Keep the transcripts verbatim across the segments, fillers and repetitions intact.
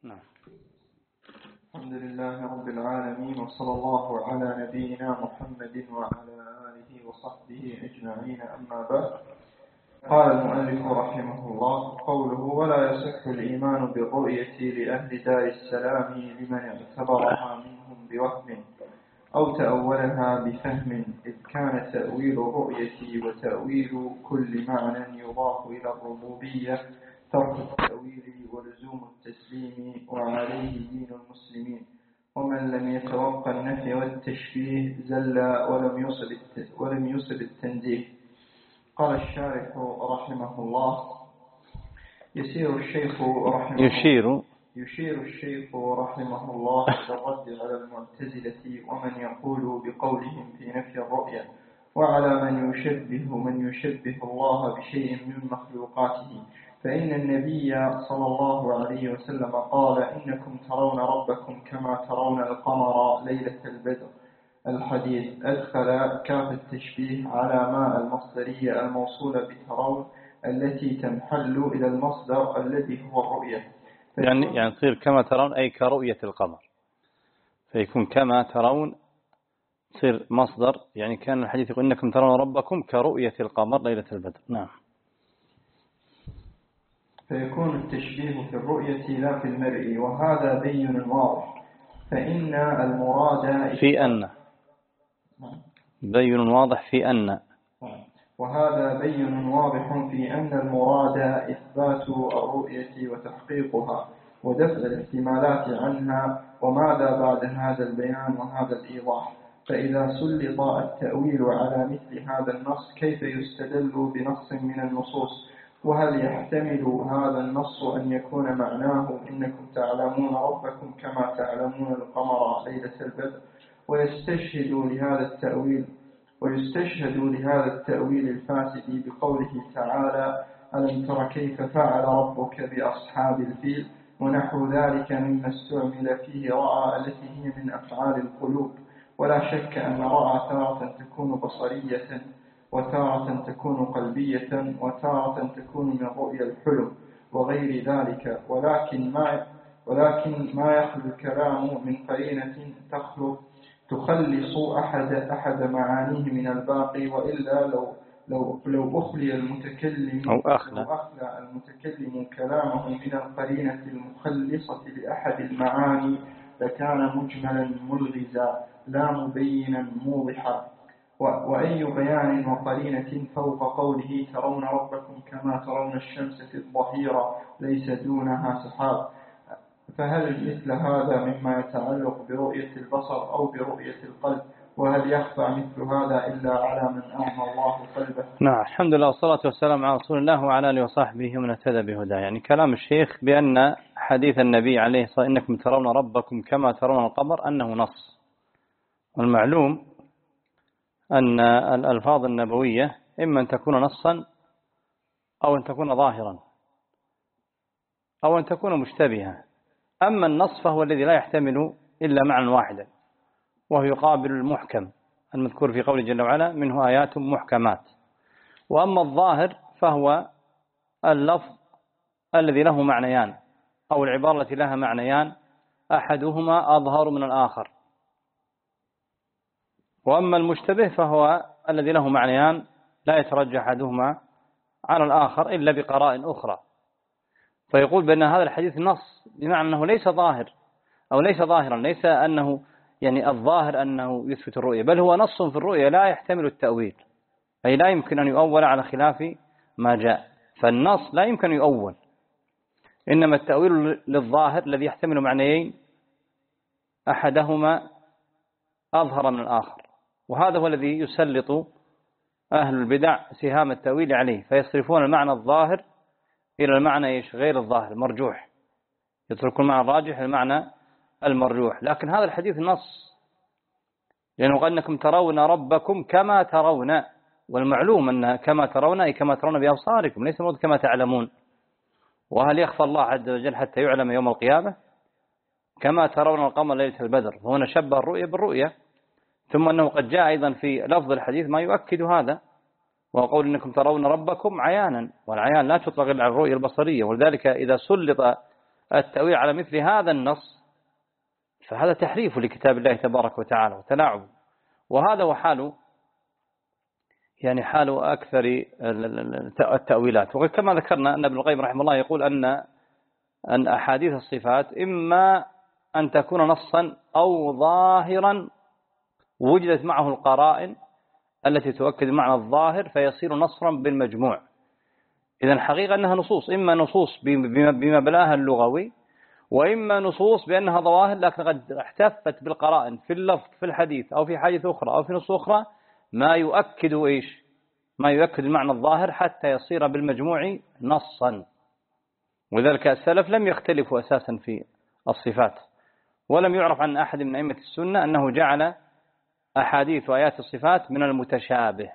نعم. الحمد لله رب العالمين، وصلى الله على نبينا محمد وعلى آله وصحبه أجمعين، أما بعد. قال المؤلف رحمه الله: قوله: ولا يصح الإيمان بالرؤية لأهل دار السلام لمن اعتبرها منهم بوهم أو تأولها بفهم، إذ كان تأويل الرؤية وتأويل كل معنى يضاف إلى الربوبية ترك التأويل ولزوم التسليم، وعليه دين المسلمين. ومن لم يتوقع النفي والتشبيه زل ولم يصب ولم يصب التنزيه. قال الشارح رحمه الله: يسير الشيخ رحمه يشير يشير الشيخ رحمه الله إلى الرد على المعتزلة ومن يقول بقولهم في نفي الرؤية، وعلى من يشبه من يشبه الله بشيء من مخلوقاته، فإن النبي صلى الله عليه وسلم قال: إنكم ترون ربكم كما ترون القمر ليلة البدر. الحديث أدخل كاف التشبيه على ما المصدرية الموصولة بترون التي تنحل إلى المصدر الذي هو الرؤية، يعني يعني تصير كما ترون أي كرؤية القمر، فيكون كما ترون تصير مصدر، يعني كان الحديث يقول إنكم ترون ربكم كرؤية القمر ليلة البدر. نعم. فيكون التشبيه في الرؤية لا في المرء، وهذا بين واضح، فإن المراد في أن بين واضح في أن وهذا بين واضح في أن المراد إثبات الرؤية وتحقيقها ودفع الاحتمالات عنها، وماذا بعد هذا البيان وهذا الإيضاح؟ فإذا سلط التأويل على مثل هذا النص كيف يستدل بنص من النصوص؟ وهل يحتمل هذا النص أن يكون معناه إنكم تعلمون ربكم كما تعلمون القمر ليلة البدر؟ ويستشهد لهذا التأويل ويستشهد لهذا التأويل الفاسد بقوله تعالى: ألم تر كيف فعل ربك بأصحاب الفيل؟ ونحو ذلك مما استعمل فيه رأى التي هي من أفعال القلوب. ولا شك أن رأى تارة تكون بصرية، وتارة تكون قلبية، وتارة تكون من رؤيا الحلم وغير ذلك، ولكن ما ولكن ما يخلو الكلام من قرينة تخلو تخلص أحد أحد معانيه من الباقي، وإلا لو لو لو أخلي المتكلم أو أخلى لو أخلى المتكلم كلامه من القرينة المخلصة لأحد المعاني لكان مجملا ملغزا لا مبينا موضحا. وأي بيان وقرينة فوق قوله ترون ربكم كما ترون الشمس في الظهيرة ليس دونها سحاب؟ فهل مثل هذا مما يتعلق برؤية البصر أو برؤية القلب؟ وهل يخفى مثل هذا إلا على من أعمى الله قلبه؟ نعم. الحمد لله والصلاة والسلام على رسول الله وعلى آله وصحبه ومن اهتدى بهداه. يعني كلام الشيخ بأن حديث النبي عليه الصلاة والسلام إنكم ترون ربكم كما ترون القمر أنه نص، والمعلوم أن الألفاظ النبوية إما أن تكون نصا أو أن تكون ظاهرا أو أن تكون مشتبهة. أما النص فهو الذي لا يحتمل إلا معنى واحدا، وهو يقابل المحكم المذكور في قوله جل وعلا: منه آيات محكمات. وأما الظاهر فهو اللفظ الذي له معنيان، أو العبارة التي لها معنيان أحدهما أظهر من الآخر. وأما المشتبه فهو الذي له معنيان لا يترجح أحدهما على الآخر إلا بقراء أخرى. فيقول بأن هذا الحديث نص، بمعنى أنه ليس ظاهر أو ليس ظاهرا، ليس أنه يعني الظاهر أنه يثبت الرؤية، بل هو نص في الرؤية لا يحتمل التأويل، أي لا يمكن أن يؤول على خلاف ما جاء. فالنص لا يمكن أن يؤول، إنما التأويل للظاهر الذي يحتمل معنيين أحدهما أظهر من الآخر، وهذا هو الذي يسلط أهل البدع سهام التأويل عليه، فيصرفون المعنى الظاهر إلى المعنى غير الظاهر المرجوح، يتركون المعنى الراجح المعنى المرجوح. لكن هذا الحديث نص، لأنه قال إنكم ترون ربكم كما ترون، والمعلوم أن كما ترون أي كما ترون بأبصاركم، ليس المراد كما تعلمون. وهل يخفى الله عز وجل حتى يعلم يوم القيامة؟ كما ترون القمر ليلة البدر، وهنا شبه الرؤية بالرؤية. ثم أنه قد جاء أيضا في لفظ الحديث ما يؤكد هذا، وقول إنكم ترون ربكم عيانا، والعيان لا تطلق إلا على الرؤية البصرية. ولذلك إذا سلط التأويل على مثل هذا النص فهذا تحريف لكتاب الله تبارك وتعالى وتلاعب. وهذا هو حال يعني حال أكثر التأويلات. وكما ذكرنا أن ابن القيم رحمه الله يقول أن أن أحاديث الصفات إما أن تكون نصا أو ظاهرا وجدت معه القرائن التي تؤكد معنى الظاهر فيصير نصرا بالمجموع. إذن حقيقة أنها نصوص، إما نصوص بمبلاها اللغوي وإما نصوص بأنها ظواهر لكن قد احتفت بالقرائن في اللفظ في الحديث أو في حديث أخرى أو في نص أخرى ما يؤكد إيش ما يؤكد المعنى الظاهر حتى يصير بالمجموع نصا. وذلك السلف لم يختلفوا أساسا في الصفات، ولم يعرف عن أحد من أئمة السنة أنه جعل أحاديث وآيات الصفات من المتشابه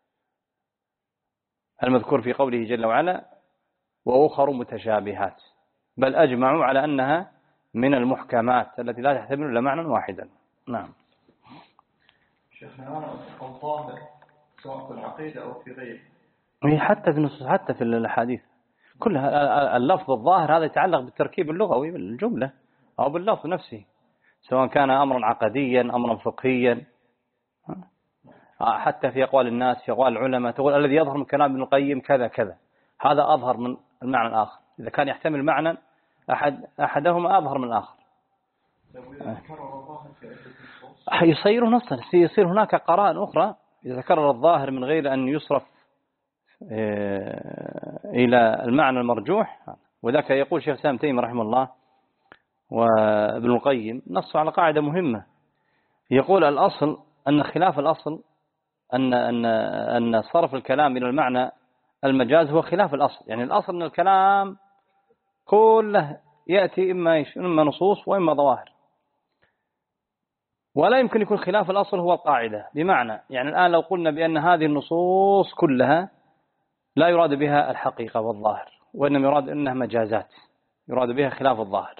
المذكور في قوله جل وعلا وأخر متشابهات، بل أجمعوا على أنها من المحكمات التي لا تحتمل إلا معنى واحدا. نعم. شيخنا الظاهر سواء في العقيدة أو في غيره، حتى في النصوص حتى في الحديث كلها اللفظ الظاهر هذا يتعلق بالتركيب اللغوي بالجملة أو باللفظ نفسه، سواء كان أمرا عقديا أمرا فقهيا. حتى في أقوال الناس في أقوال العلماء تقول الذي يظهر من كلام ابن القيم كذا كذا، هذا أظهر من المعنى الآخر. إذا كان يحتمل معنى أحد أحدهما أظهر من الآخر يصير نصا. يصير هناك قرائن أخرى إذا تكرر الظاهر من غير أن يصرف إلى المعنى المرجوح. وذاك يقول شيخ سام تيمي رحمه الله وابن القيم نصوا على قاعدة مهمة، يقول الأصل أن خلاف الأصل أن أن أن صرف الكلام إلى المعنى المجاز هو خلاف الأصل. يعني الأصل أن الكلام كله يأتي إما إما نصوص وإما ظواهر، ولا يمكن يكون خلاف الأصل هو القاعدة. بمعنى يعني الآن لو قلنا بأن هذه النصوص كلها لا يراد بها الحقيقة والظاهر وإنما يراد أنها مجازات يراد بها خلاف الظاهر،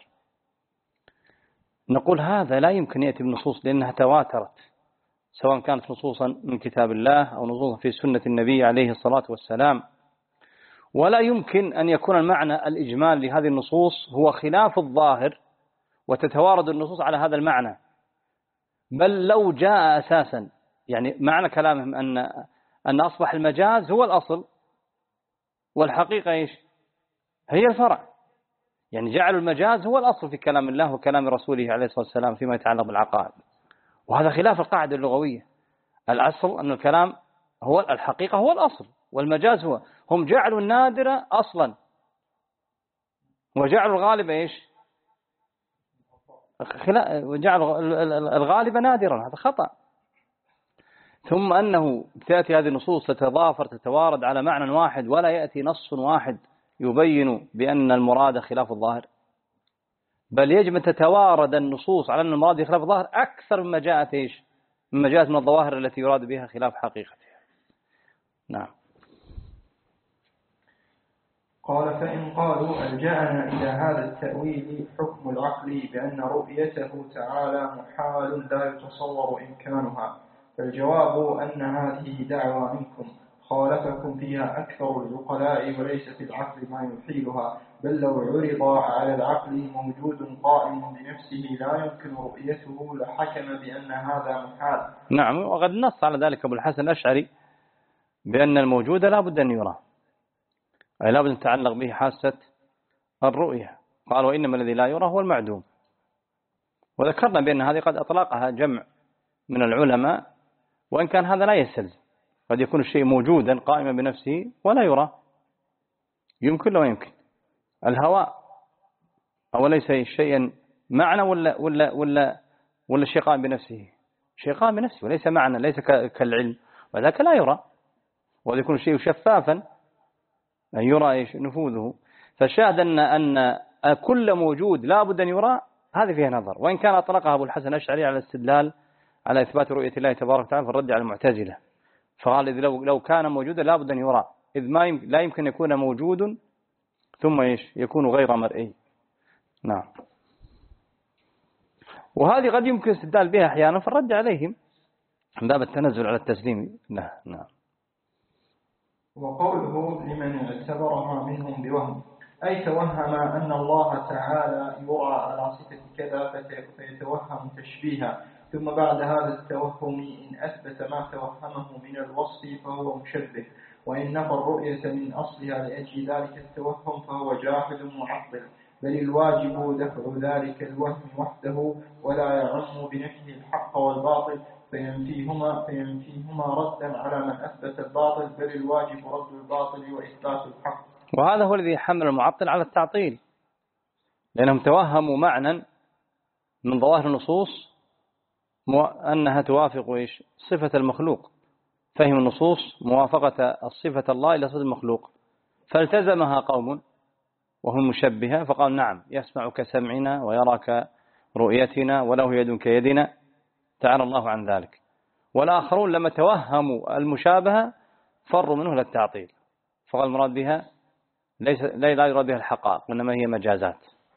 نقول هذا لا يمكن يأتي بالنصوص لأنها تواترت، سواء كانت نصوصا من كتاب الله أو نصوصا في سنة النبي عليه الصلاة والسلام. ولا يمكن أن يكون المعنى الإجمال لهذه النصوص هو خلاف الظاهر وتتوارد النصوص على هذا المعنى. بل لو جاء أساسا يعني معنى كلامهم أن أن أصبح المجاز هو الأصل والحقيقة إيش هي الفرع، يعني جعلوا المجاز هو الأصل في كلام الله وكلام رسوله عليه الصلاة والسلام فيما يتعلق بالعقائد، وهذا خلاف القاعدة اللغوية. الأصل أن الكلام هو الحقيقة هو الأصل والمجاز هو. هم جعلوا النادر أصلا وجعلوا الغالب إيش وجعلوا الغالب نادرا، هذا خطأ. ثم أنه تأتي هذه النصوص تتضافر تتوارد على معنى واحد ولا يأتي نص واحد يبين بأن المراد خلاف الظاهر، بل يجب أن تتوارد النصوص على أن المراد خلاف الظاهر أكثر مما جاءت إيش مما جاءت من الظواهر التي يراد بها خلاف حقيقتها. نعم. قال فإن قالوا ألجأنا إلى هذا التأويل حكم العقل بأن رؤيته تعالى محال لا يتصور إمكانها، فالجواب أن هذه دعوى منكم خالفكم فيها أكثر العقلاء وليس في العقل ما يحيلها، بل لو عرض على العقل موجود قائم بنفسه لا يمكن رؤيته لحكم بأن هذا محال. نعم، وقد نص على ذلك أبو الحسن الأشعري بأن الموجود لا بد أن يرى، أي لا بد أن تتعلق به حاسة الرؤية. قال وإنما الذي لا يرى هو المعدوم. وذكرنا بأن هذه قد أطلقها جمع من العلماء، وإن كان هذا لا يستلزم، قد يكون الشيء موجودا قائما بنفسه ولا يرى، يمكن ولا يمكن. الهواء أو ليس شيئا معنى ولا ولا ولا ولا شيء قائم بنفسه، شيء قائم بنفسه وليس معنى، ليس كالعلم، وذاك لا يرى. ويكون الشيء شفافا أن يرى إيش نفوذه. فالشاهد أن أن كل موجود لا بد أن يرى، هذه فيها نظر. وإن كان أطلقها أبو الحسن الأشعري على الاستدلال على إثبات رؤية الله تبارك وتعالى في الرد على المعتزلة، فقال إذ لو لو كان موجودا لا بد أن يرى، إذ ما يمكن لا يمكن يكون موجود ثم إيش يكون غير مرئي. نعم. وهذه قد يمكن استدلال بها أحيانا في الرد عليهم من باب التنزل على التسليم. لا. نعم. وقوله لمن اعتبرها منهم بوهم أي توهم أن الله تعالى يرى على صفة كذا فيتوهم تشبيها، ثم بعد هذا التوهم إن أثبت ما توهمه من الوصف فهو مشبه، وإن نفى الرؤية من أصلها لأجل ذلك التوهم فهو جاحد معطل، بل الواجب دفع ذلك الوهم وحده ولا يعم بنفيه الحق والباطل فينفيهما, فينفيهما ردا على من أثبت الباطل، بل الواجب رد الباطل وإثبات الحق. وهذا هو الذي حمل المعطل على التعطيل، لأنهم توهموا معنى من ظواهر النصوص أنها توافق إيش؟ صفة المخلوق، فهم النصوص موافقة الصفة الله إلى صفة المخلوق، فالتزمها قوم وهم مشبهة فقال نعم يسمع كسمعنا ويرى كرؤيتنا وله يد كيدنا، تعالى الله عن ذلك. والآخرون لما توهموا المشابهة فروا منه للتعطيل، فقال المراد بها ليس لا يراد بها الحقائق وإنما هي مجازات.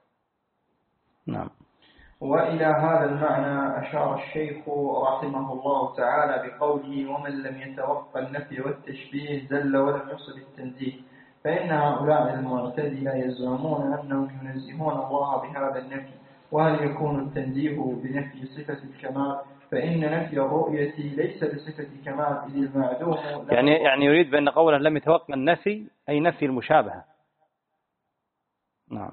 نعم. وإلى هذا المعنى أشار الشيخ رحمه الله تعالى بقوله ومن لم يتوقع النفي والتشبيه زل ولم يصل التنزيه، فإن هؤلاء المعتزلة يزعمون أنهم ينزهون الله بهذا النفي، وهل يكون التنزيه بنفي صفة الكمال؟ فإن نفي الرؤية ليس بصفة كمال إذ المعدوم يعني يعني يريد بأن قوله لم يتوقع النفي أي نفي المشابهة. نعم.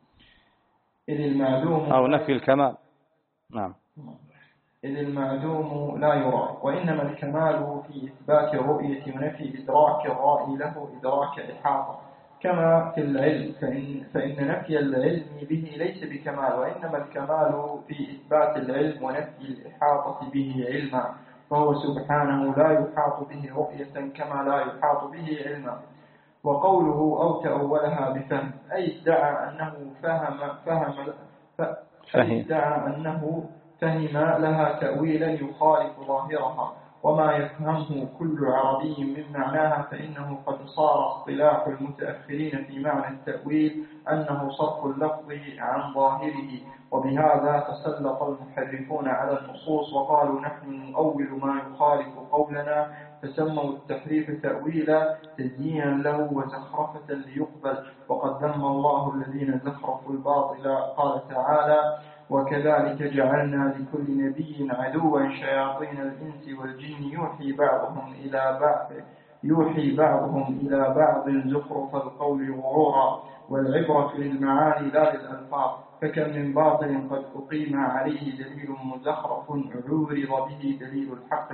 إذ المعدوم أو نفي الكمال. نعم. إذ المعدوم لا يرى، وإنما الكمال في إثبات الرؤية ونفي إدراك الرائي له إدراك إحاطة، كما في العلم، فإن, فإن نفي العلم به ليس بكمال، وإنما الكمال في إثبات العلم ونفي الإحاطة به علما، فهو سبحانه لا يحاط به رؤية كما لا يحاط به علما. وقوله أو تأولها بفهم أي ادعى أنه فهم فهم أي ادعى أنه فهم لها تأويلا يخالف ظاهرها، وما يفهمه كل عربي من معناها، فإنه قد صار اصطلاح المتأخرين في معنى التأويل أنه صرف اللفظ عن ظاهره، وبهذا تسلط المحرفون على النصوص وقالوا نحن نؤول ما يخالف قولنا، فسموا التحريف تأويلا تزيينا له وزخرفة ليقبل، وقد ذم الله الذين زخرفوا الباطل. قال تعالى وكذلك جعلنا لكل نبي عدوا شياطين الإنس والجن يوحي بعضهم إلى بعض يوحي بعضهم إلى بعض زخرف القول غرورا، والعبرة للمعاني لا للألفاظ، فكم من باطل قد أقيم عليه دليل مزخرف عورض به دليل الحق.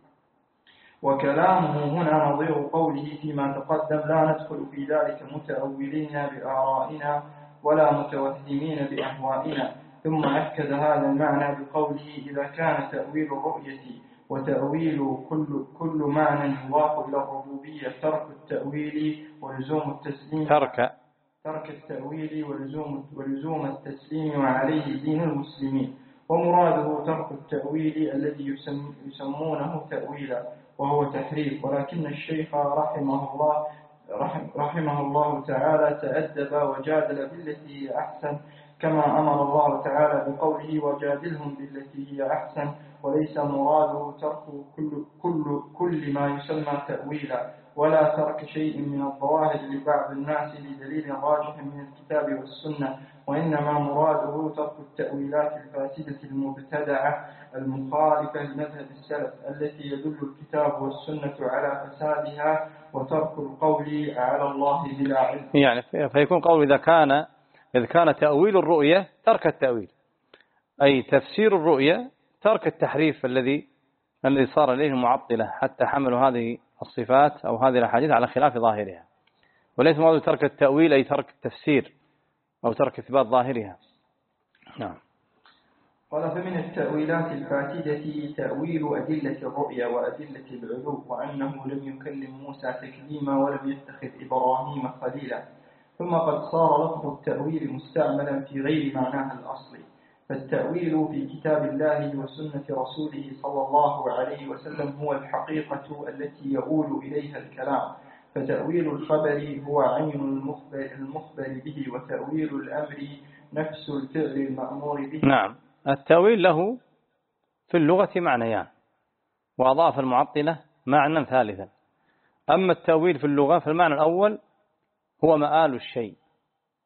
وكلامه هنا نظير قوله فيما تقدم لا ندخل في ذلك متأولين بآرائنا ولا متوهمين بأهوائنا. ثم أكد هذا المعنى بقوله إذا كان تأويل الرؤية وتأويل كل, كل معنى يضاف إلى الربوبية ترك التأويل ولزوم التسليم ترك ترك التأويل ولزوم, ولزوم التسليم وعليه دين المسلمين، ومراده ترك التأويل الذي يسم يسمونه تأويلا وهو تحريف. ولكن الشيخ رحمه الله رحمه الله تعالى تأدب وجادل بالتي هي أحسن، كما أمر الله تعالى بقوله وجادلهم بالتي هي أحسن، وليس مراده ترك كل, كل, كل ما يسمى تأويلا ولا ترك شيء من الظواهر لبعض الناس لدليل راجح من الكتاب والسنة، وإنما مراده ترك التأويلات الفاسدة المبتدعة المخالفة لمذهب السلف التي يدل الكتاب والسنة على فسادها، وترك القول على الله بلا علم. يعني فيكون قول إذا كان إذا كان تأويل الرؤية ترك التأويل، أي تفسير الرؤية ترك التحريف الذي الذي صار إليه المعطلة حتى حملوا هذه الصفات أو هذه الأحاديث على خلاف ظاهرها، وليس مراد ترك التأويل أي ترك التفسير أو ترك إثبات ظاهرها. نعم. قال فمن التأويلات الفاسدة تأويل أدلة الرؤيا وأدلة العلو، وأنه لم يكلم موسى تكليما ولم يتخذ إبراهيم خليلا. ثم قد صار لفظ التأويل مستعملا في غير معناه الأصلي، فالتأويل في كتاب الله وسنة رسوله صلى الله عليه وسلم هو الحقيقة التي يؤول إليها الكلام، فتأويل الخبر هو عين المخبر, المخبر به، وتأويل الأمر نفس الفعل المأمور به. نعم. التأويل له في اللغة معنيان، وأضاف المعطلة معنى ثالثا. أما التأويل في اللغة فالمعنى الأول هو مآل الشيء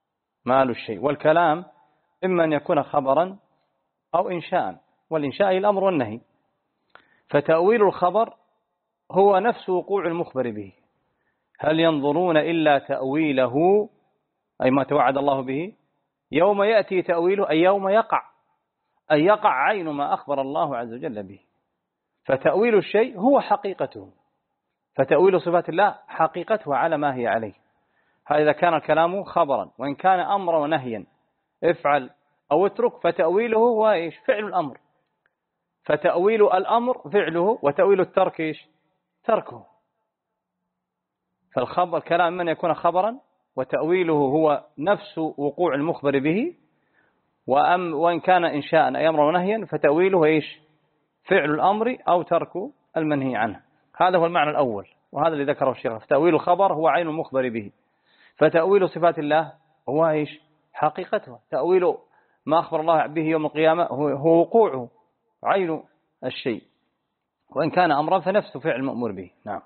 مال الشيء. والكلام إما أن يكون خبرا أو إنشاء، والإنشاء هي الأمر والنهي. فتأويل الخبر هو نفس وقوع المخبر به. هل ينظرون إلا تأويله، أي ما توعد الله به، يوم يأتي تأويله أي يوم يقع، أي يقع عين ما أخبر الله عز وجل به. فتأويل الشيء هو حقيقته، فتأويل صفات الله حقيقته على ما هي عليه. هذا إذا كان الكلام خبرا، وإن كان أمرا ونهيا افعل أو اترك، فتأويله هو إيش؟ فعل الأمر. فتأويل الأمر فعله، وتأويل الترك إيش؟ تركه. فالخبر كلام من يكون خبرا، وتأويله هو نفس وقوع المخبر به، وأم وإن كان إنشاء أي أمرا ونهيا فتأويله إيش؟ فعل الأمر أو ترك المنهي عنه. هذا هو المعنى الأول، وهذا اللي ذكره الشيخ. فتأويل الخبر هو عين المخبر به. فتأويل صفات الله هو إيش؟ حقيقته. تأويل ما أخبر الله به يوم القيامة هو وقوعه، عين الشيء، وإن كان أمرا فنفسه فعل المأمور به. نعم.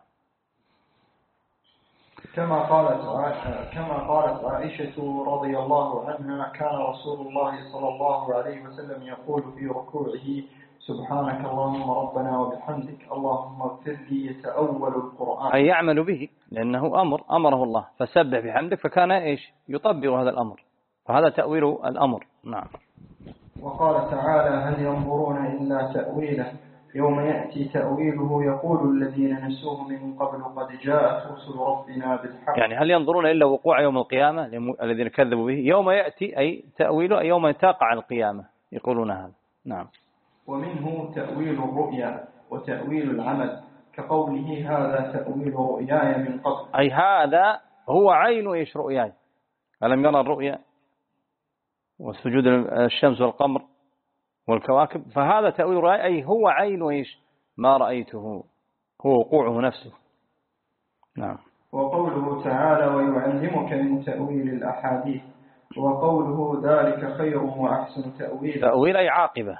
كما قالت كما قالت عائشة رضي الله عنها: كان رسول الله صلى الله عليه وسلم يقول في ركوعه: سبحانك اللهم ربنا وبحمدك اللهم اغفر لي. يتأول القرآن، أي يعمل به، لأنه أمر أمره الله، فسبح بحمدك، فكان إيش؟ يطبق هذا الأمر، فهذا تأويل الأمر. نعم. وقال تعالى: هل ينظرون إلا تأويله يوم يأتي تأويله يقول الذين نسوه من قبل قد جاءت رسل ربنا بالحق. يعني هل ينظرون إلا وقوع يوم القيامة الذين كذبوا به؟ يوم يأتي أي تأويله أي يوم تقع القيامة، يقولون هذا. نعم. ومنه تأويل الرؤيا وتأويل العمل، كقوله: هذا تأويل رؤياي من قبل، أي هذا هو عين إيش؟ رؤياي. ألم يرى الرؤيا وسجود الشمس والقمر والكواكب، فهذا تأويل رؤياي أي هو عين إيش؟ ما رأيته، هو وقوعه نفسه. نعم. وقوله تعالى: ويعلمك من تأويل الأحاديث، وقوله: ذلك خير وأحسن تأويل. تأويل أي عاقبة،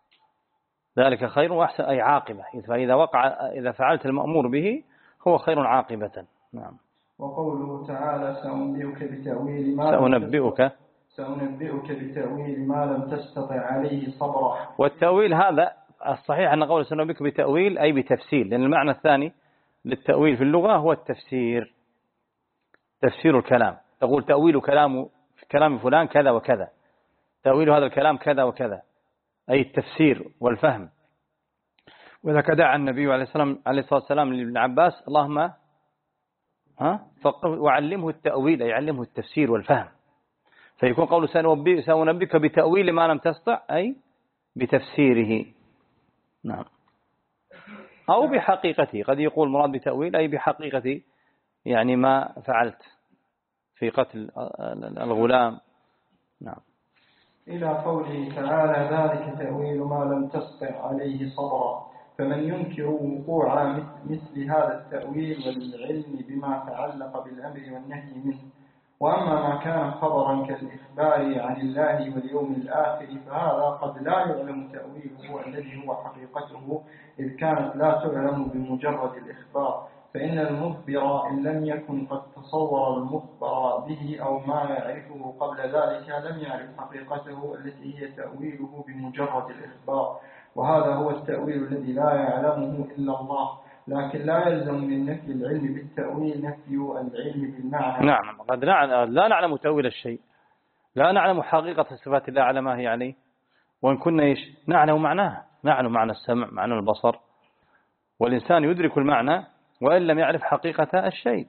ذلك خير وأحسن أي عاقبة، فإذا وقع إذا فعلت المأمور به هو خير عاقبة. نعم. وقوله تعالى: سأنبئك بتأويل ما سأنبئك سأنبئك بتأويل ما لم تستطع عليه صبرا. والتأويل هذا الصحيح أن قول سأنبئك بتأويل أي بتفسير، لأن المعنى الثاني للتأويل في اللغة هو التفسير، تفسير الكلام. تقول تأويل كلام كلام فلان كذا وكذا، تأويل هذا الكلام كذا وكذا، أي التفسير والفهم. وإذا دعا النبي عليه السلام عليه الصلاة والسلام لابن عباس: اللهم ها فقه وعلمه التأويل، أي علمه التفسير والفهم. فيكون قول سأنبئك بتأويل ما لم تستطع أي بتفسيره. نعم. أو بحقيقته، قد يقول مراد بتأويل أي بحقيقة يعني ما فعلت في قتل الغلام. نعم. إلى قوله تعالى: ذلك تأويل ما لم تستطع عليه صبرا. فمن ينكر وقوع مثل هذا التأويل والعلم بما تعلق بالأمر والنهي منه. وأما ما كان خبرا كالإخبار عن الله واليوم الآخر فهذا قد لا يعلم تأويله الذي هو حقيقته، إذ كانت لا تعلم بمجرد الإخبار. فإن المخبر إن لم يكن قد تصور المخبر به أو ما يعرفه قبل ذلك لم يعرف حقيقته التي هي تأويله بمجرد الإخبار، وهذا هو التأويل الذي لا يعلمه إلا الله. لكن لا يلزم من نفي العلم بالتأويل نفي العلم بالمعنى. نعم. قد لا نعلم تأويل الشيء، لا نعلم حقيقة صفات الله على ما هي عليه، وإن كنا إيش نعلم معناه، نعلم معنى السمع معنى البصر، والإنسان يدرك المعنى وإن لم يعرف حقيقة الشيء،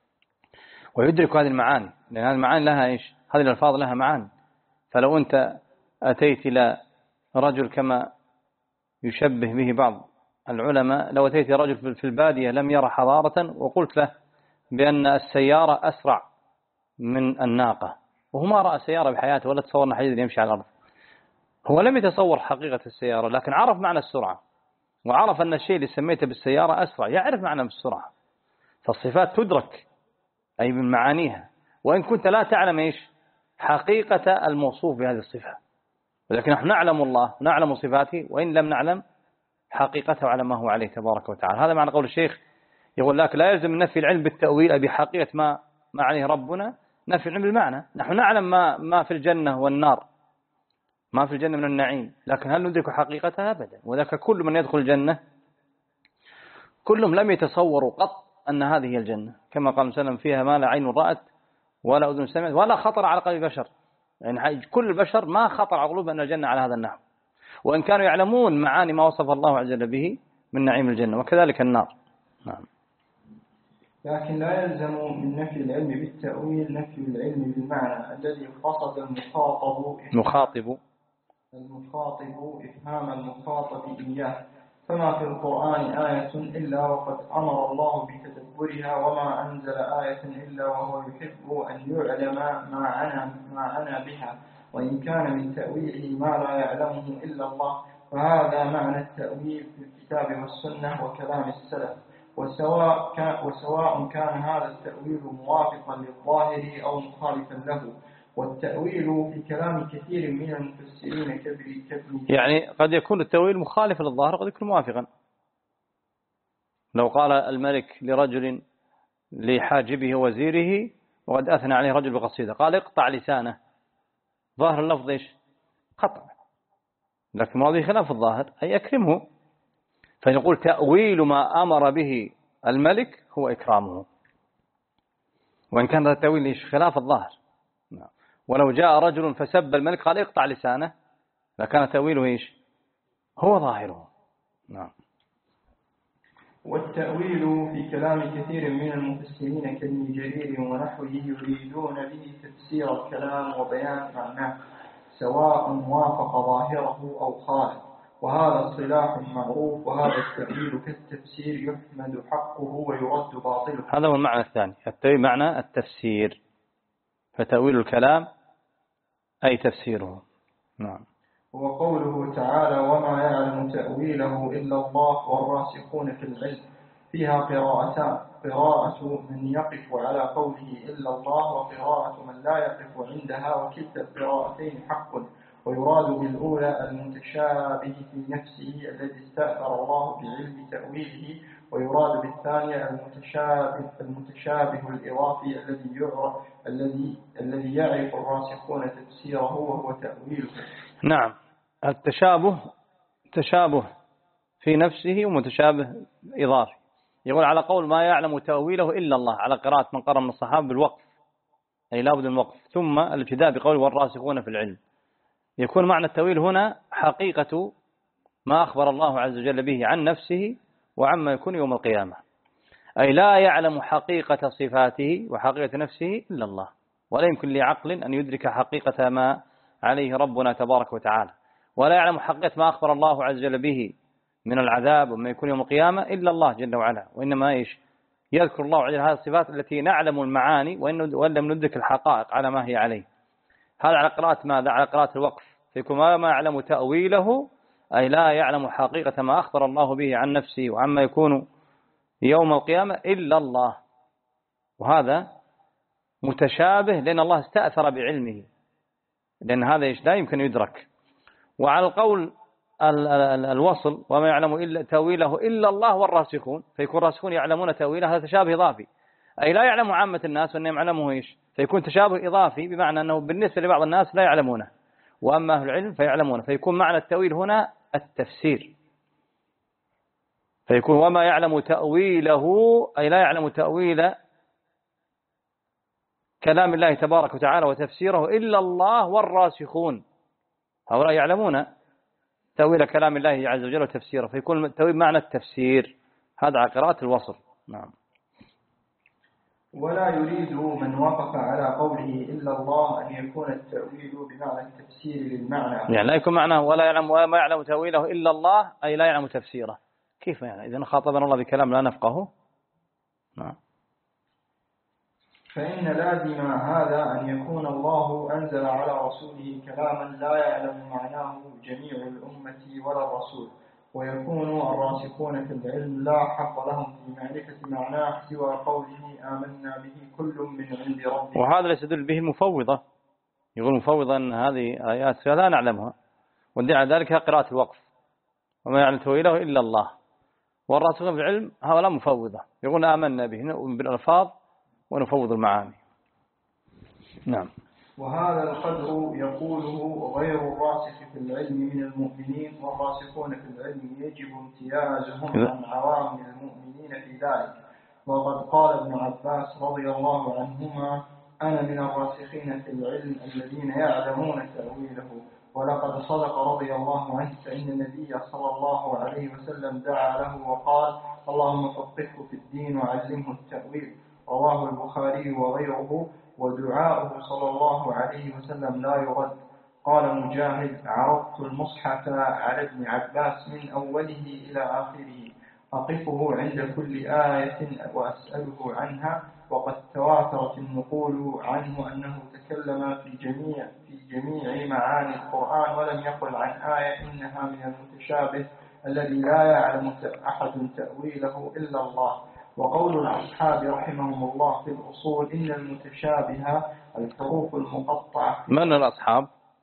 ويدرك هذه المعاني، لأن هذه المعاني لها إيش؟ هذه الألفاظ لها معاني. فلو أنت أتيت إلى رجل كما يشبه به بعض العلماء، لو أتيت رجل في البادية لم يرى حضارة وقلت له بأن السيارة أسرع من الناقة، وهو ما رأى سيارة بحياته ولا تصور أن حديد يمشي على الأرض، هو لم يتصور حقيقة السيارة، لكن عرف معنى السرعة، وعرف أن الشيء اللي سميته بالسيارة أسرع، يعرف معنى السرعة. فالصفات تدرك أي من معانيها، وإن كنت لا تعلم إيش حقيقة الموصوف بهذه الصفة، ولكن نحن نعلم الله، نعلم صفاته، وإن لم نعلم حقيقته على ما هو عليه تبارك وتعالى. هذا معنى قول الشيخ، يقول لك لا يلزم نفي العلم بالتأويل أي بحقيقة ما ما عليه ربنا، نفي العلم بالمعنى. نحن نعلم ما ما في الجنة والنار، ما في الجنة من النعيم، لكن هل ندرك حقيقتها؟ أبدا. وذاك كل من يدخل الجنة كلهم لم يتصوروا قط أن هذه هي الجنة، كما قال وسلم فيها ما لا عين رأت ولا أذن سمعت ولا خطر على قلب بشر. يعني كل البشر ما خطر على قلوب أن الجنة على هذا النحو، وإن كانوا يعلمون معاني ما وصف الله عز وجل به من نعيم الجنة، وكذلك النار. نعم. لكن لا يلزم من نفي العلم بالتأويل نفي العلم بالمعنى الذي قصد المخاطب مخاطب المخاطب إفهام المخاطب إياه. فما في القرآن آية إلا وقد أمر الله بتدبرها، وما أنزل آية إلا وهو يحب أن يعلم ما عنى ما عنى بها، وإن كان من تأويله ما لا يعلمه إلا الله. فهذا معنى التأويل في الكتاب والسنة وكلام السلف، وسواء كان, وسواء كان هذا التأويل موافقا للظاهر أو مخالفا له. والتأويل في كلام كثير من المفسرين كبري كبري يعني قد يكون التأويل مخالف للظاهر وقد يكون موافقا. لو قال الملك لرجل لحاجبه وزيره وقد أثنى عليه رجل بقصيدة، قال اقطع لسانه، ظاهر اللفظ ايش؟ قطع، لكن هذه خلاف الظاهر أي أكرمه. فنقول تأويل ما أمر به الملك هو إكرامه، وإن كان هذا التأويل ايش؟ خلاف الظاهر. ولو جاء رجل فسب الملك قال اقطع لسانه لكان تأويله ايش؟ هو ظاهره. نعم. والتأويل في كلام كثير من المفسرين كابن جرير ونحوه يريدون به تفسير الكلام وبيان معناه، سواء وافق ظاهره أو خالف، وهذا اصطلاح معروف. وهذا التأويل كالتفسير يحمد حقه ويرد باطله. هذا هو المعنى الثاني، التأويل معنى التفسير، فتأويل الكلام أي تفسيره. نعم. وقوله تعالى وما يعلم تأويله إلا الله والراسخون في العلم، فيها قراءتان، قراءة من يقف على قوله إلا الله، وقراءة من لا يقف عندها، وكلتا القراءتين حق. ويراد بالأولى المتشابه في نفسه الذي استأثر الله بعلم تأويله، ويراد بالثانية المتشابه المتشابه الإضافي الذي يعرف الذي الذي يعرف الراسخون تفسيره وهو تأويله. نعم. التشابه تشابه في نفسه ومتشابه إضافي. يقول على قول ما يعلم تأويله إلا الله، على قراءة من قرأ من الصحابة بالوقف، أي لابد من الوقف، ثم الابتداء بقول والراسخون في العلم. يكون معنى التأويل هنا حقيقة ما أخبر الله عز وجل به عن نفسه وعما يكون يوم القيامة، أي لا يعلم حقيقة صفاته وحقيقة نفسه إلا الله، ولا يمكن لعقل أن يدرك حقيقة ما عليه ربنا تبارك وتعالى، ولا يعلم حقيقة ما أخبر الله عز وجل به من العذاب وما يكون يوم القيامة إلا الله جل وعلا. وإنما إيش؟ يذكر الله عز وجل هذه الصفات التي نعلم المعاني وإن لم ندرك الحقائق على ما هي عليه. هذا على قراءة ماذا؟ على قراءة الوقف. فيكون ما يعلم تأويله أي لا يعلم حقيقة ما أخبر الله به عن نفسه وعما يكون يوم القيامة إلا الله. وهذا متشابه لأن الله استأثر بعلمه، لأن هذا إيش لا يمكن يدرك. وعلى القول الوصل وما يعلم إلا تأويله إلا الله والراسخون، فيكون الراسخون يعلمون تأويله، هذا تشابه إضافي، أي لا يعلم عامة الناس وأنهم يعلمه إيش، فيكون تشابه إضافي بمعنى أنه بالنسبة لبعض الناس لا يعلمونه وأما أهل العلم فيعلمونه، فيكون معنى التأويل هنا التفسير. فيكون وما يعلم تأويله أي لا يعلم تأويل كلام الله تبارك وتعالى وتفسيره إلا الله والراسخون، هؤلاء يعلمون تأويل كلام الله عز وجل وتفسيره، فيكون التأويل معنى التفسير. هذا على قراءة الوصل. نعم. ولا يريد من وقف على قوله إلا الله أن يكون التأويل بمعنى التفسير للمعنى، يعني لا يكون معناه ولا يعلم وما يعلم تأويله إلا الله أي لا يعلم تفسيره. كيف يعني؟ إذن خاطبنا الله بكلام لا نفقه. نعم. فإن لازم هذا أن يكون الله أنزل على رسوله كلاما لا يعلم معناه جميع الأمة ولا الرسول، ويكون الراسخون في العلم لا حق لهم في معرفة معناه سوى قوله آمنا به كل من عند ربنا. وهذا ليس يدل به المفوضة، يقول مفوضا أن هذه آيات لا نعلمها، والدعاء ذلك قراءة الوقف وما يعلم تأويله إلا الله، والراسخون في العلم هؤلاء مفوضة يقولون آمنا به بالألفاظ ونفوض المعاني. نعم. وهذا القدر يقوله غير الراسخ في العلم من المؤمنين، والراسخون في العلم يجب امتيازهم عن عوام المؤمنين في ذلك. وقد قال ابن عباس رضي الله عنهما: أنا من الراسخين في العلم الذين يعلمون تأويله. ولقد صدق رضي الله عنه، فإن النبي صلى الله عليه وسلم دعا له وقال: اللهم فقهه في الدين وعلمه التأويل. رواه البخاري وغيره. ودعاؤه صلى الله عليه وسلم لا يرد. قال مجاهد: عرضت المصحف على ابن عباس من أوله إلى آخره، أقفه عند كل آية وأسأله عنها. وقد تواترت النقول عنه أنه تكلم في جميع في جميع معاني القرآن، ولم يقل عن آية إنها من المتشابه الذي لا يعلم أحد تأويله إلا الله. وقول الأصحاب رحمهم الله في الأصول: إن المتشابه الحروف المقطعة. من الأصحاب؟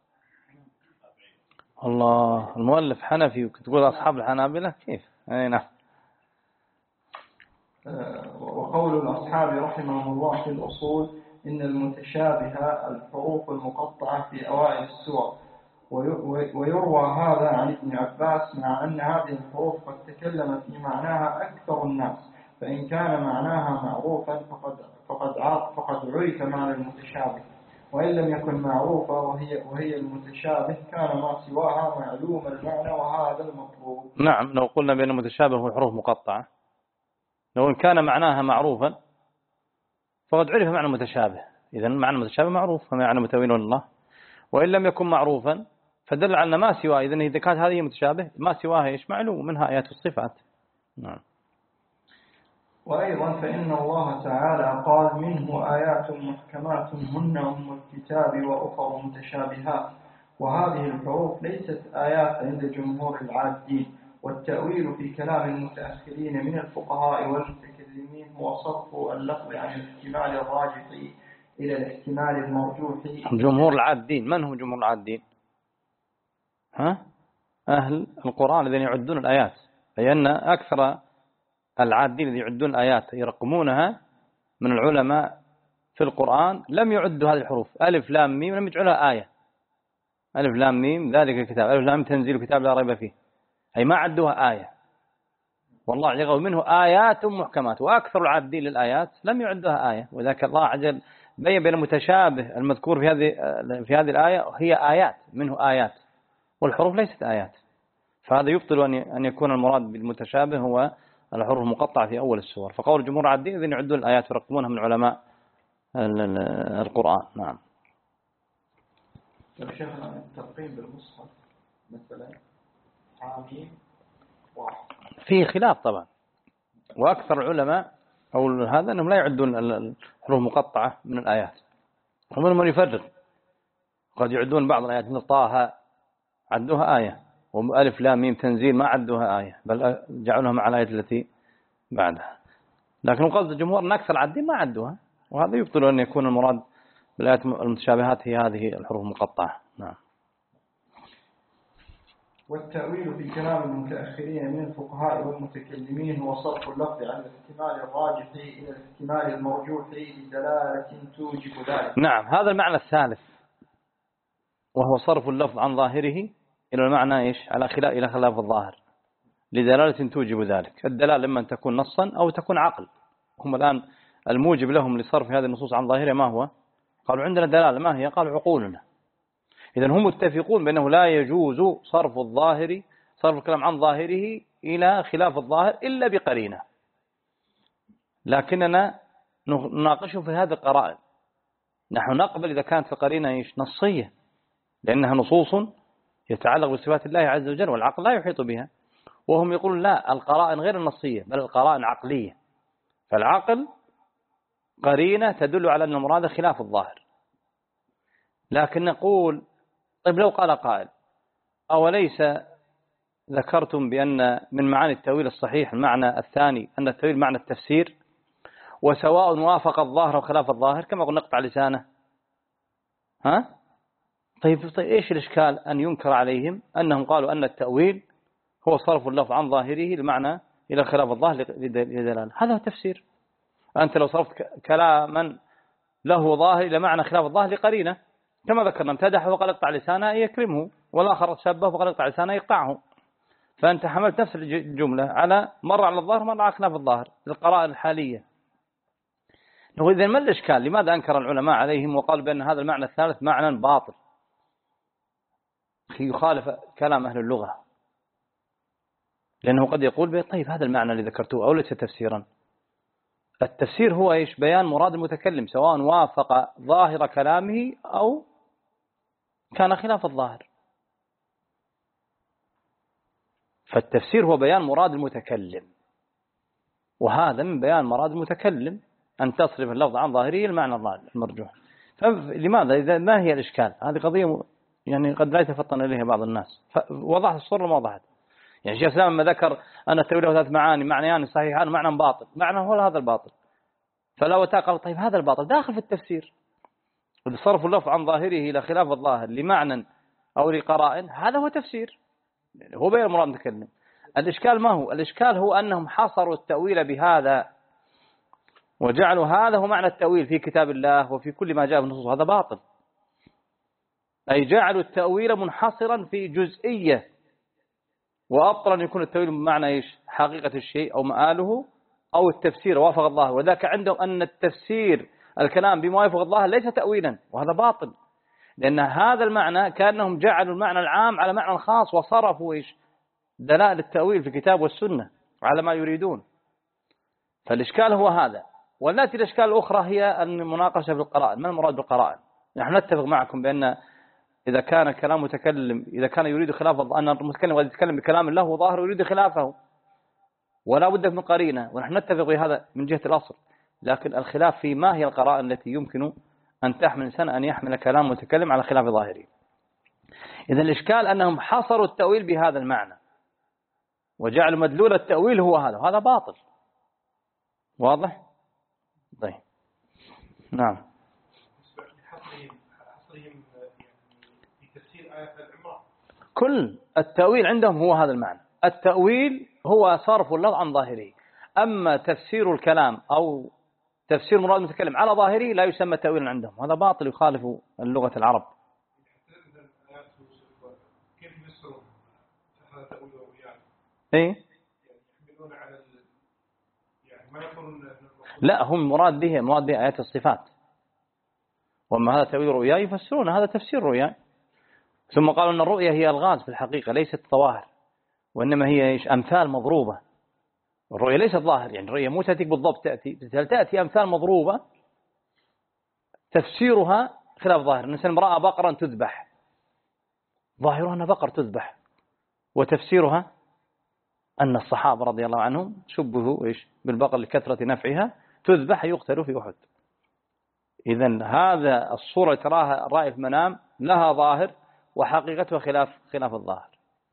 الله، المؤلف حنفي وتقول أصحاب الحنابلة كيف؟ أي نعم. وقول الأصحاب رحمهم الله في الأصول: إن المتشابه الحروف المقطعة في أوائل السور. ويروى هذا عن ابن عباس، مع أن هذه الحروف قد تكلم في معناها أكثر الناس، فإن كان معناها معروفا فقد فقد فقد عرف معنى المتشابه، وإن لم يكن معروفا وهي وهي المتشابه كان ما سواها معلوم المعنى، وهذا المطلوب. نعم، لو قلنا بأن المتشابه هو الحروف مقطعة، لو إن كان معناها معروفا فقد عرف معنى المتشابه، إذن معنى المتشابه معروف وما معنى متأويل الله. وإن لم يكن معروفا فدل على ما سواه، إذن إذا كانت هذه متشابه ما سواها إيش معلوم، منها آيات الصفات. نعم. وأيضا فإن الله تعالى قال: منه آيات محكمات هن أم الكتاب وأخر متشابهات. وهذه الحروف ليست آيات عند جمهور العادين. والتأويل في كلام المتأخرين من الفقهاء والمتكلمين هو صرف اللفظ عن الاحتمال الراجح إلى الاحتمال المرجوح. جمهور العادين من هم جمهور العادين؟ ها؟ أهل القرآن الذين يعدون الآيات، لأن أكثر العادين الذين يعدون الآيات يرقمونها من العلماء في القرآن لم يعدوا هذه الحروف ألف لام ميم، لم يجعلها آية. ألف لام ميم ذلك الكتاب، ألف لام تنزيل الكتاب لا ريب فيه، أي ما عدوها آية. والله يقول منه آيات محكمات، وأكثر العادين للآيات لم يعدوها آية. وذاك الله عجل بين بين المتشابه المذكور في هذه في هذه الآية هي آيات، منه آيات، والحروف ليست آيات. فهذا يبطل أن يكون المراد بالمتشابه هو الحروف المقطعة في أول السور. فقول الجمهور العادين الذين يعدون الآيات ويرقمونها من علماء القرآن. نعم. لو شيخنا الترقيم بالمصحف مثلا حاميم واحد فيه خلاف طبعا، وأكثر العلماء أو هذا أنهم لا يعدون الحروف المقطعة من الآيات، ومنهم من يفرق، قد يعدون بعض الآيات مثل طه عدوها آية، وألف لام ميم تنزيل ما عدوها آية، بل جعلوها مع الآية التي بعدها. لكن قصد الجمهور أن أكثر العادين ما عدوها، وهذا يبطل أن يكون المراد بالآيات المتشابهات هي هذه الحروف المقطعة. نعم. والتأويل في كلام المتأخرين من الفقهاء والمتكلمين هو صرف اللفظ عن الاحتمال الراجح إلى الاحتمال المرجوح لدلالة توجب ذلك. نعم، هذا المعنى الثالث، وهو صرف اللفظ عن ظاهره إلى المعنى إيش على خلاف إلى خلاف الظاهر لدلالة توجب ذلك. الدلالة إما أن تكون نصا أو تكون عقل. هم الآن الموجب لهم لصرف هذه النصوص عن ظاهرها ما هو؟ قالوا عندنا دلالة، ما هي؟ قالوا عقولنا. إذن هم متفقون بأنه لا يجوز صرف الظاهر صرف الكلام عن ظاهره إلى خلاف الظاهر إلا بقرينة، لكننا نناقشه في هذه القرائن. نحن نقبل إذا كانت القرينة إيش نصية، لأنها نصوص يتعلق بصفات الله عز وجل والعقل لا يحيط بها. وهم يقولون لا، القرائن غير النصية بل القرائن عقلية، فالعقل قرينة تدل على أن المراد خلاف الظاهر. لكن نقول طيب لو قال قائل أوليس ذكرتم بأن من معاني التأويل الصحيح المعنى الثاني أن التأويل معنى التفسير، وسواء وافق الظاهر وخلاف الظاهر كما قلنا نقطع لسانه. ها؟ طيب, طيب إيش الإشكال أن ينكر عليهم أنهم قالوا أن التأويل هو صرف اللفظ عن ظاهره المعنى إلى خلاف الظاهر لدلالة؟ هذا هو التفسير. أنت لو صرفت كلاما له ظاهر إلى معنى خلاف الظاهر لقرينة، كما ذكرنا امتدحه وقال اقطع لسانه يكرمه، والآخر سبه وقال اقطع لسانه يقطعه. فأنت حملت نفس الجملة على مرة على الظاهر مرة على خلاف الظاهر القرائن الحالية. إذا ما الإشكال؟ لماذا أنكر العلماء عليهم وقالوا بأن هذا المعنى الثالث معنى باطل يخالف كلام أهل اللغة؟ لأنه قد يقول طيب هذا المعنى اللي ذكرته أو ليس تفسيرا. التفسير هو إيش؟ بيان مراد المتكلم سواء وافق ظاهر كلامه أو كان خلاف الظاهر. فالتفسير هو بيان مراد المتكلم، وهذا من بيان مراد المتكلم أن تصرف اللفظ عن ظاهره المعنى المرجوح. فلماذا؟ إذا ما هي الإشكال؟ هذه قضية يعني قد لا يتفطن إليها بعض الناس. وضحت الصورة ما وضحت. يعني شيخ الإسلام لما ذكر أن التأويل له ثلاث معاني، معنيان صحيحان ومعنى باطل، معنى هو هذا الباطل. فلو قال طيب هذا الباطل داخل في التفسير، صرف اللفظ عن ظاهره إلى خلاف الظاهر لمعنى أو لقرائن، هذا هو تفسير، هو بين المراد المتكلم. الإشكال ما هو؟ الإشكال هو أنهم حصروا التأويل بهذا وجعلوا هذا هو معنى التأويل في كتاب الله وفي كل ما جاء في النصوص. هذا باطل، أي جعلوا التأويل منحصرا في جزئية، وأبطل أن يكون التأويل بمعنى إيش؟ حقيقة الشيء أو مآله أو التفسير وافق الله، وذاك عندهم أن التفسير الكلام بما يوافق الله ليس تأويلا، وهذا باطل. لأن هذا المعنى كأنهم جعلوا المعنى العام على معنى خاص وصرفوا إيش؟ دلائل التأويل في الكتاب والسنة على ما يريدون. فالإشكال هو هذا. والتي الإشكال الأخرى هي المناقشة بالقرائن. ما المراد بالقرائن؟ نحن نتفق معكم بأن إذا كان كلام متكلم إذا كان يريد خلاف أن المتكلم قد يتكلم بكلام الله وظاهر يريد خلافه ولا بد من قرينة، ونحن نتفق بهذا من جهة الأصل. لكن الخلاف في ما هي القرائن التي يمكن أن تحمل الإنسان أن يحمل كلام متكلم على خلاف ظاهره. إذا الإشكال أنهم حصروا التأويل بهذا المعنى وجعلوا مدلول التأويل هو هذا، وهذا باطل. واضح؟ طيب نعم. كل التأويل عندهم هو هذا المعنى. التأويل هو صرف اللفظ عن ظاهره، أما تفسير الكلام أو تفسير مراد المتكلم على ظاهره لا يسمى تأويلا عندهم، هذا باطل يخالف اللغة العرب. كيف يفسرون هذا تأويل يعني؟ إيه؟ يحملون على يعني ما يقولون لا، هم مراد به مراد به آيات الصفات، وما هذا تأويل رؤيا يفسرون هذا تفسير رؤيا. ثم قالوا أن الرؤيا هي الغاز في الحقيقة ليست ظواهر، وإنما هي إيش؟ أمثال مضروبة. الرؤيا ليست ظاهر، يعني الرؤيا مو تأتي بالضبط، تأتي تأتي أمثال مضروبة تفسيرها خلاف ظاهر. الإنسان رأى بقرا تذبح، ظاهرها أن بقر تذبح، وتفسيرها أن الصحابة رضي الله عنهم شبهوا إيش؟ بالبقر لكثرة نفعها تذبح يقتل في أحد. إذن هذا الصورة تراها رأي في المنام لها ظاهر وحقيقتها خلاف خلاف الظاهر.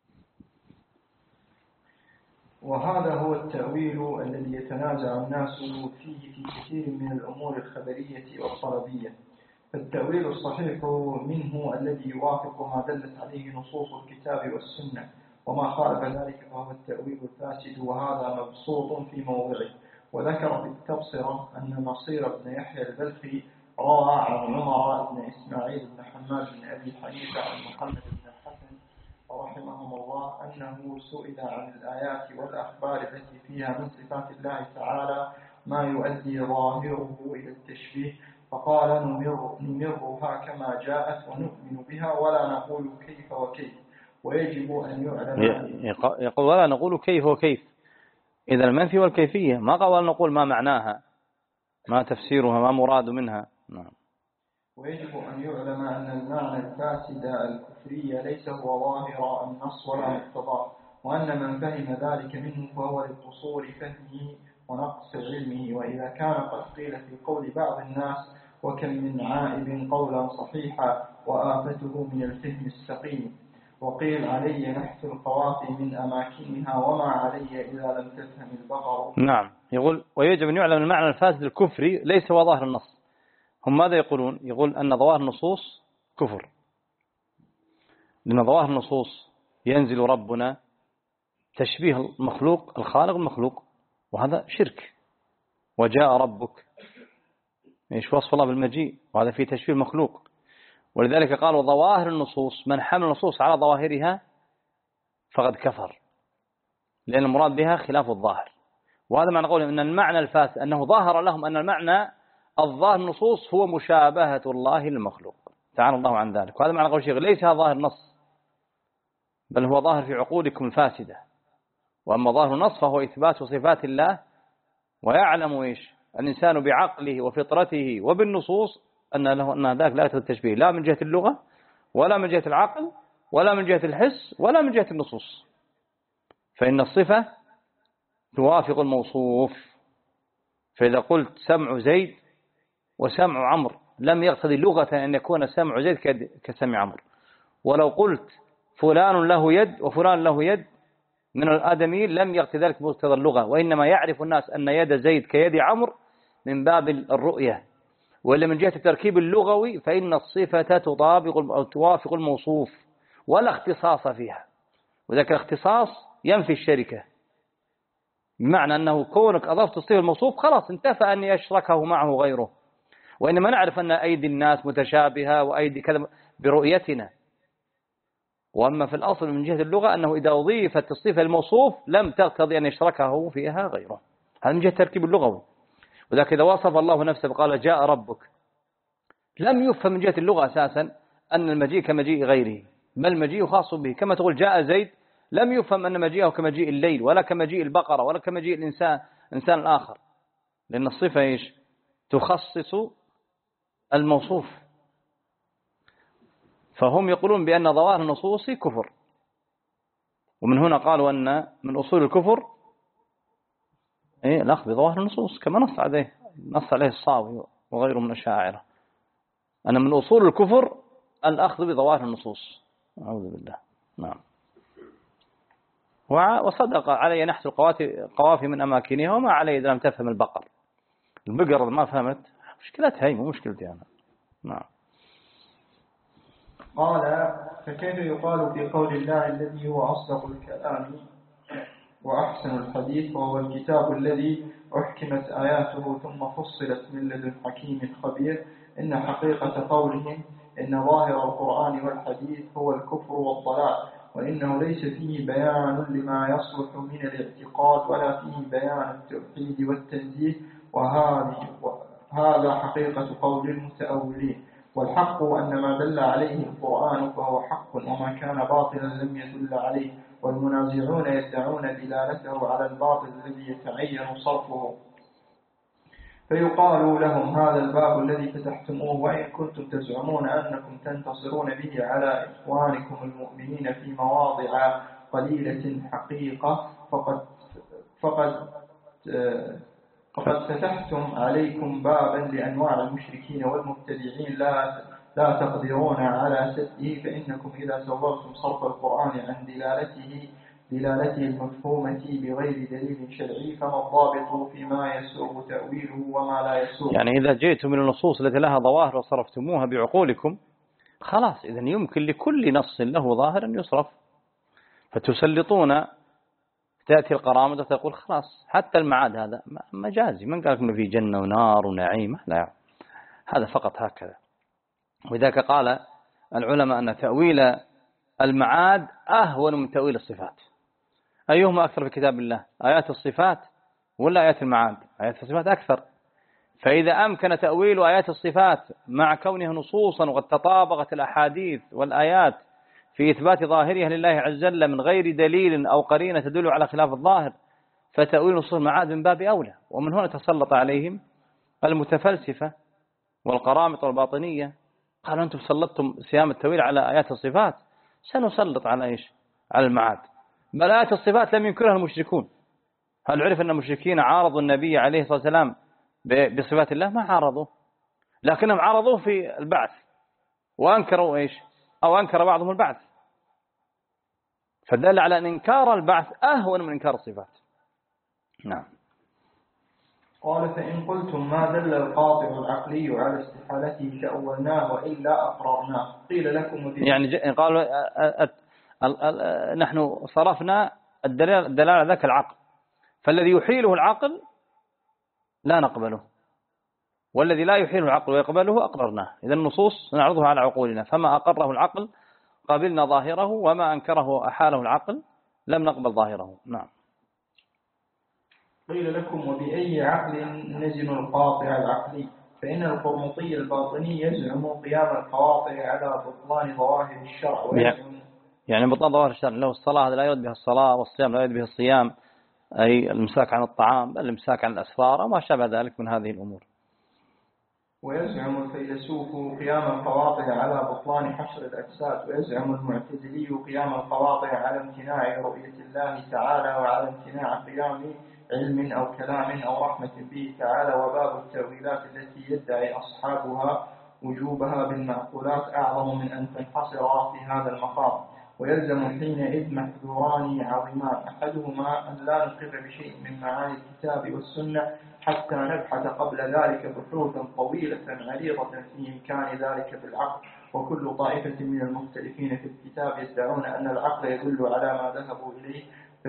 وهذا هو التأويل الذي يتنازع الناس فيه في كثير من الأمور الخبرية والطلبية. فالتأويل الصحيح منه الذي يوافق ما دلت عليه نصوص الكتاب والسنة، وما خالف ذلك فهو التأويل الفاسد، وهذا مبسوط في موضعه. وذكر في التبصرة أن نصير بن يحيى البلخي روى عن عمر بن إسماعيل بن حماد بن أبي حنيفة عن محمد بن الحسن رحمهم الله أنه سئل عن الآيات والأخبار التي فيها من صفات الله تعالى ما يؤدي ظاهره إلى التشبيه، فقال نمر نمرها كما جاءت ونؤمن بها ولا نقول كيف وكيف، ويجب أن يعلم. يقول ولا نقول كيف وكيف، إذا المنفي والكيفية، ما قال نقول ما معناها ما تفسيرها ما مراد منها. نعم. ويجب أن يعلم أن المعنى الفاسد الكفري ليس هو ظاهر النص ولا مقتضاه، وأن من فهم ذلك منه فهو لقصور فهمه ونقص علمه. وإذا كان قد قيل في قول بعض الناس وكم من عائب قولا صحيحا وآفته من الفهم السقيم، وقيل علي نحت القوافي من أماكنها وما علي إذا لم تفهم البقر. نعم. يقول ويجب أن يعلم المعنى الفاسد الكفري ليس هو ظاهر النص. هم ماذا يقولون؟ يقول أن ظواهر النصوص كفر، لأن ظواهر النصوص ينزل ربنا تشبيه المخلوق الخالق المخلوق، وهذا شرك. وجاء ربك إيش وصف الله بالمجيء، وهذا فيه تشبيه مخلوق. ولذلك قالوا ظواهر النصوص من حمل النصوص على ظواهرها فقد كفر، لأن المراد بها خلاف الظاهر. وهذا معنى قولهم أن المعنى الفاسد أنه ظاهر لهم أن المعنى الظاهر النصوص هو مشابهة الله للمخلوق، تعالى الله عن ذلك. وهذا معنى قول الشيخ ليس هذا ظاهر نص، بل هو ظاهر في عقولكم الفاسدة. وأما ظاهر النص فهو إثبات صفات الله، ويعلم إيش الإنسان بعقله وفطرته وبالنصوص أن له أن ذاك لا يدخل التشبيه، لا من جهة اللغة ولا من جهة العقل ولا من جهة الحس ولا من جهة النصوص. فإن الصفة توافق الموصوف. فإذا قلت سمع زيد وسمع عمرو لم يقتضي لغة أن يكون سمع زيد كسمع عمرو. ولو قلت فلان له يد وفلان له يد من الآدميين لم يقتضي ذلك مقتضى اللغة، وإنما يعرف الناس أن يد زيد كيد عمرو من باب الرؤية. وإلا من جهة التركيب اللغوي فإن الصفة تطابق أو توافق الموصوف ولا اختصاص فيها، وذلك الاختصاص ينفي الشركة، بمعنى أنه كونك أضفت الصفة الموصوف خلاص انتفى أن يشركه معه غيره. وإنما نعرف أن أيدي الناس متشابهة وأيدي كذا برؤيتنا. وأما في الأصل من جهة اللغة أنه إذا أضيفت الصفة الموصوف لم تقتضي أن يشركه فيها غيره. هذا من جهة التركيب اللغوي. وذلك إذا وصف الله نفسه وقال جاء ربك لم يفهم من جهة اللغة أساسا أن المجيء كمجيء غيره، بل المجيء خاص به. كما تقول جاء زيد لم يفهم أن مجيئه كمجيء الليل ولا كمجيء البقرة ولا كمجيء الإنسان إنسان الآخر، لأن الصفة إيش تخصص الموصوف. فهم يقولون بأن ظواهر النصوص كفر، ومن هنا قالوا أن من أصول الكفر إيه الأخذ بظواهر النصوص، كما نص عليه نص عليه الصاوي وغيره من الشاعرة أن من أصول الكفر الأخذ بظواهر النصوص. أعوذ بالله. نعم. وصدق علي نحت القوافي من أماكنها، وما علي إذا لم تفهم البقر. البقر ما فهمت مشكلتها هي مو مشكلتي أنا. نعم. قال فكيف يقال في قول الله الذي هو أصدق الكلام وأحسن الحديث وهو الكتاب الذي أحكمت آياته ثم فصلت من لدن حكيم خبير إن حقيقة قولهم إن ظاهر القرآن والحديث هو الكفر والضلال، وإنه ليس فيه بيان لما يصلح من الاعتقاد ولا فيه بيان التوحيد والتنزيه، وهذه هذا حقيقة قول المتأولين. والحق أن ما دل عليه القرآن فهو حق، وما كان باطلا لم يدل عليه، والمنازعون يدعون دلالته على الباطل الذي يتعين صرفه. فيقال لهم هذا الباب الذي فتحتموه وإن كنتم تزعمون أنكم تنتصرون به على إخوانكم المؤمنين في مواضع قليلة حقيقة فقد فقد فقد فتحتم عليكم بابا لأنواع المشركين والمبتدعين لا لا تقدرون على سده، فإنكم إذا سوغتم صرف القرآن عن دلالته دلالته المفهومة بغير دليل شرعي فما الضابط فيما يسوغ تأويله وما لا يسوغ. يعني إذا جئتم من النصوص التي لها ظواهر وصرفتموها بعقولكم خلاص إذن يمكن لكل نص له ظاهر أن يصرف، فتسلطون تأتي القرامة وتقول خلاص حتى المعاد هذا مجازي، من قال إنه في جنة ونار ونعيم؟ لا يعني. هذا فقط هكذا. وذاك قال العلماء أن تأويل المعاد أهون من تأويل الصفات. أيهما أكثر في كتاب الله، آيات الصفات ولا آيات المعاد؟ آيات الصفات أكثر. فإذا أمكن تأويل آيات الصفات مع كونها نصوصا وقد تطابقت الأحاديث والآيات في إثبات ظاهرها لله عز وجل من غير دليل أو قرينة تدل على خلاف الظاهر، فتأويل نصوص المعاد من باب أولى. ومن هنا تسلط عليهم المتفلسفة والقرامطة والباطنية، قالوا أنتم سلطتم صيام التأويل على آيات الصفات، سنسلط على إيش؟ على المعاد. بل آيات الصفات لم ينكرها المشركون. هل عرف أن المشركين عارضوا النبي عليه الصلاة والسلام بصفات الله؟ ما عارضوه، لكنهم عارضوه في البعث وأنكروا إيش؟ أو أنكر بعضهم البعث، فدل على أن إنكار البعث أهون من إنكار الصفات. نعم. قال فإن قلتم ما دل القاطع العقلي على استحالته تأولناه وإلا أقررناه قيل لكم يعني قالوا نحن صرفنا الدلالة ذاك العقل، فالذي يحيله العقل لا نقبله، والذي لا يحيله العقل ويقبله أقررناه. إذا النصوص نعرضها على عقولنا، فما أقره العقل قبلنا ظاهره، وما أنكره أحاله العقل لم نقبل ظاهره. نعم. قيل لكم وبأي عقل نزن القاطع العقلي؟ فإن القرمطي الباطني يزعم قيام القواطع على بطلان ظواهر الشرع، ويزعم يعني بطلان ظواهر الشرع له الصلاة هذا لا يرد بها الصلاة، والصيام لا يرد بها الصيام، أي الإمساك عن الطعام بل الإمساك عن الأسفار وما شابه ذلك من هذه الأمور. ويزعم الفيلسوف قيام القواطع على بطلان حشر الأجساد، ويزعم المعتزلي قيام القواطع على امتناع رؤية الله تعالى وعلى امتناع قيام علم أو كلام أو رحمة به تعالى. وباب التأويلات التي يدعي أصحابها وجوبها بالمعقولات أعظم من أن تنحصر في هذا المقام. ويلزم حينئذ محذوران عظيمان، أحدهما أن لا نقر بشيء من معاني الكتاب والسنة حتى نبحث قبل ذلك بحوثا طويلة عريضة في إمكان ذلك بالعقل. وكل طائفة من المختلفين في الكتاب يدعون أن العقل يدل على ما ذهبوا إليه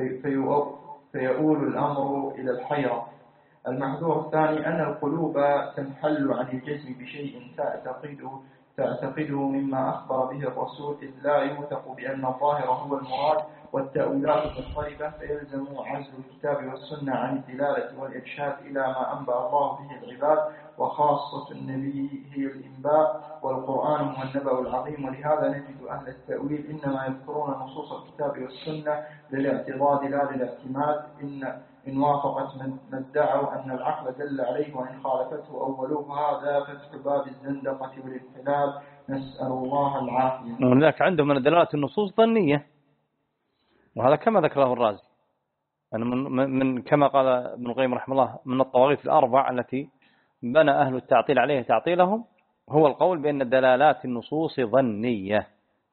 فيؤول الأمر إلى الحيرة. المحذور الثاني أن القلوب تنحل عن الجزم بشيء تعتقده تعتقده مما أخبر به الرسول، إذ لا يوثق بأن الظاهر هو المراد، والتأويلات مضطربة، فيلزم عزل الكتاب والسنة عن الدلالة والإرشاد إلى ما أنبأ الله به العباد، وخاصة النبي هي الإنباء، والقرآن هو النبأ العظيم. ولهذا نجد أهل التأويل إنما يذكرون نصوص الكتاب والسنة للاعتضاد لا للاعتماد، إن إن وافقت من ادعوا أن العقل دل عليه وإن خالفته أولوه، هذا فتح باب الزندقة والانحلال، نسأل الله العافية. ولذلك عندهم من دلالات النصوص ظنية، وهذا كما ذكره الرازي يعني من, من كما قال ابن القيم رحمه الله من الطواغيت الأربع التي بنى أهل التعطيل عليه تعطيلهم هو القول بأن دلالات النصوص ظنية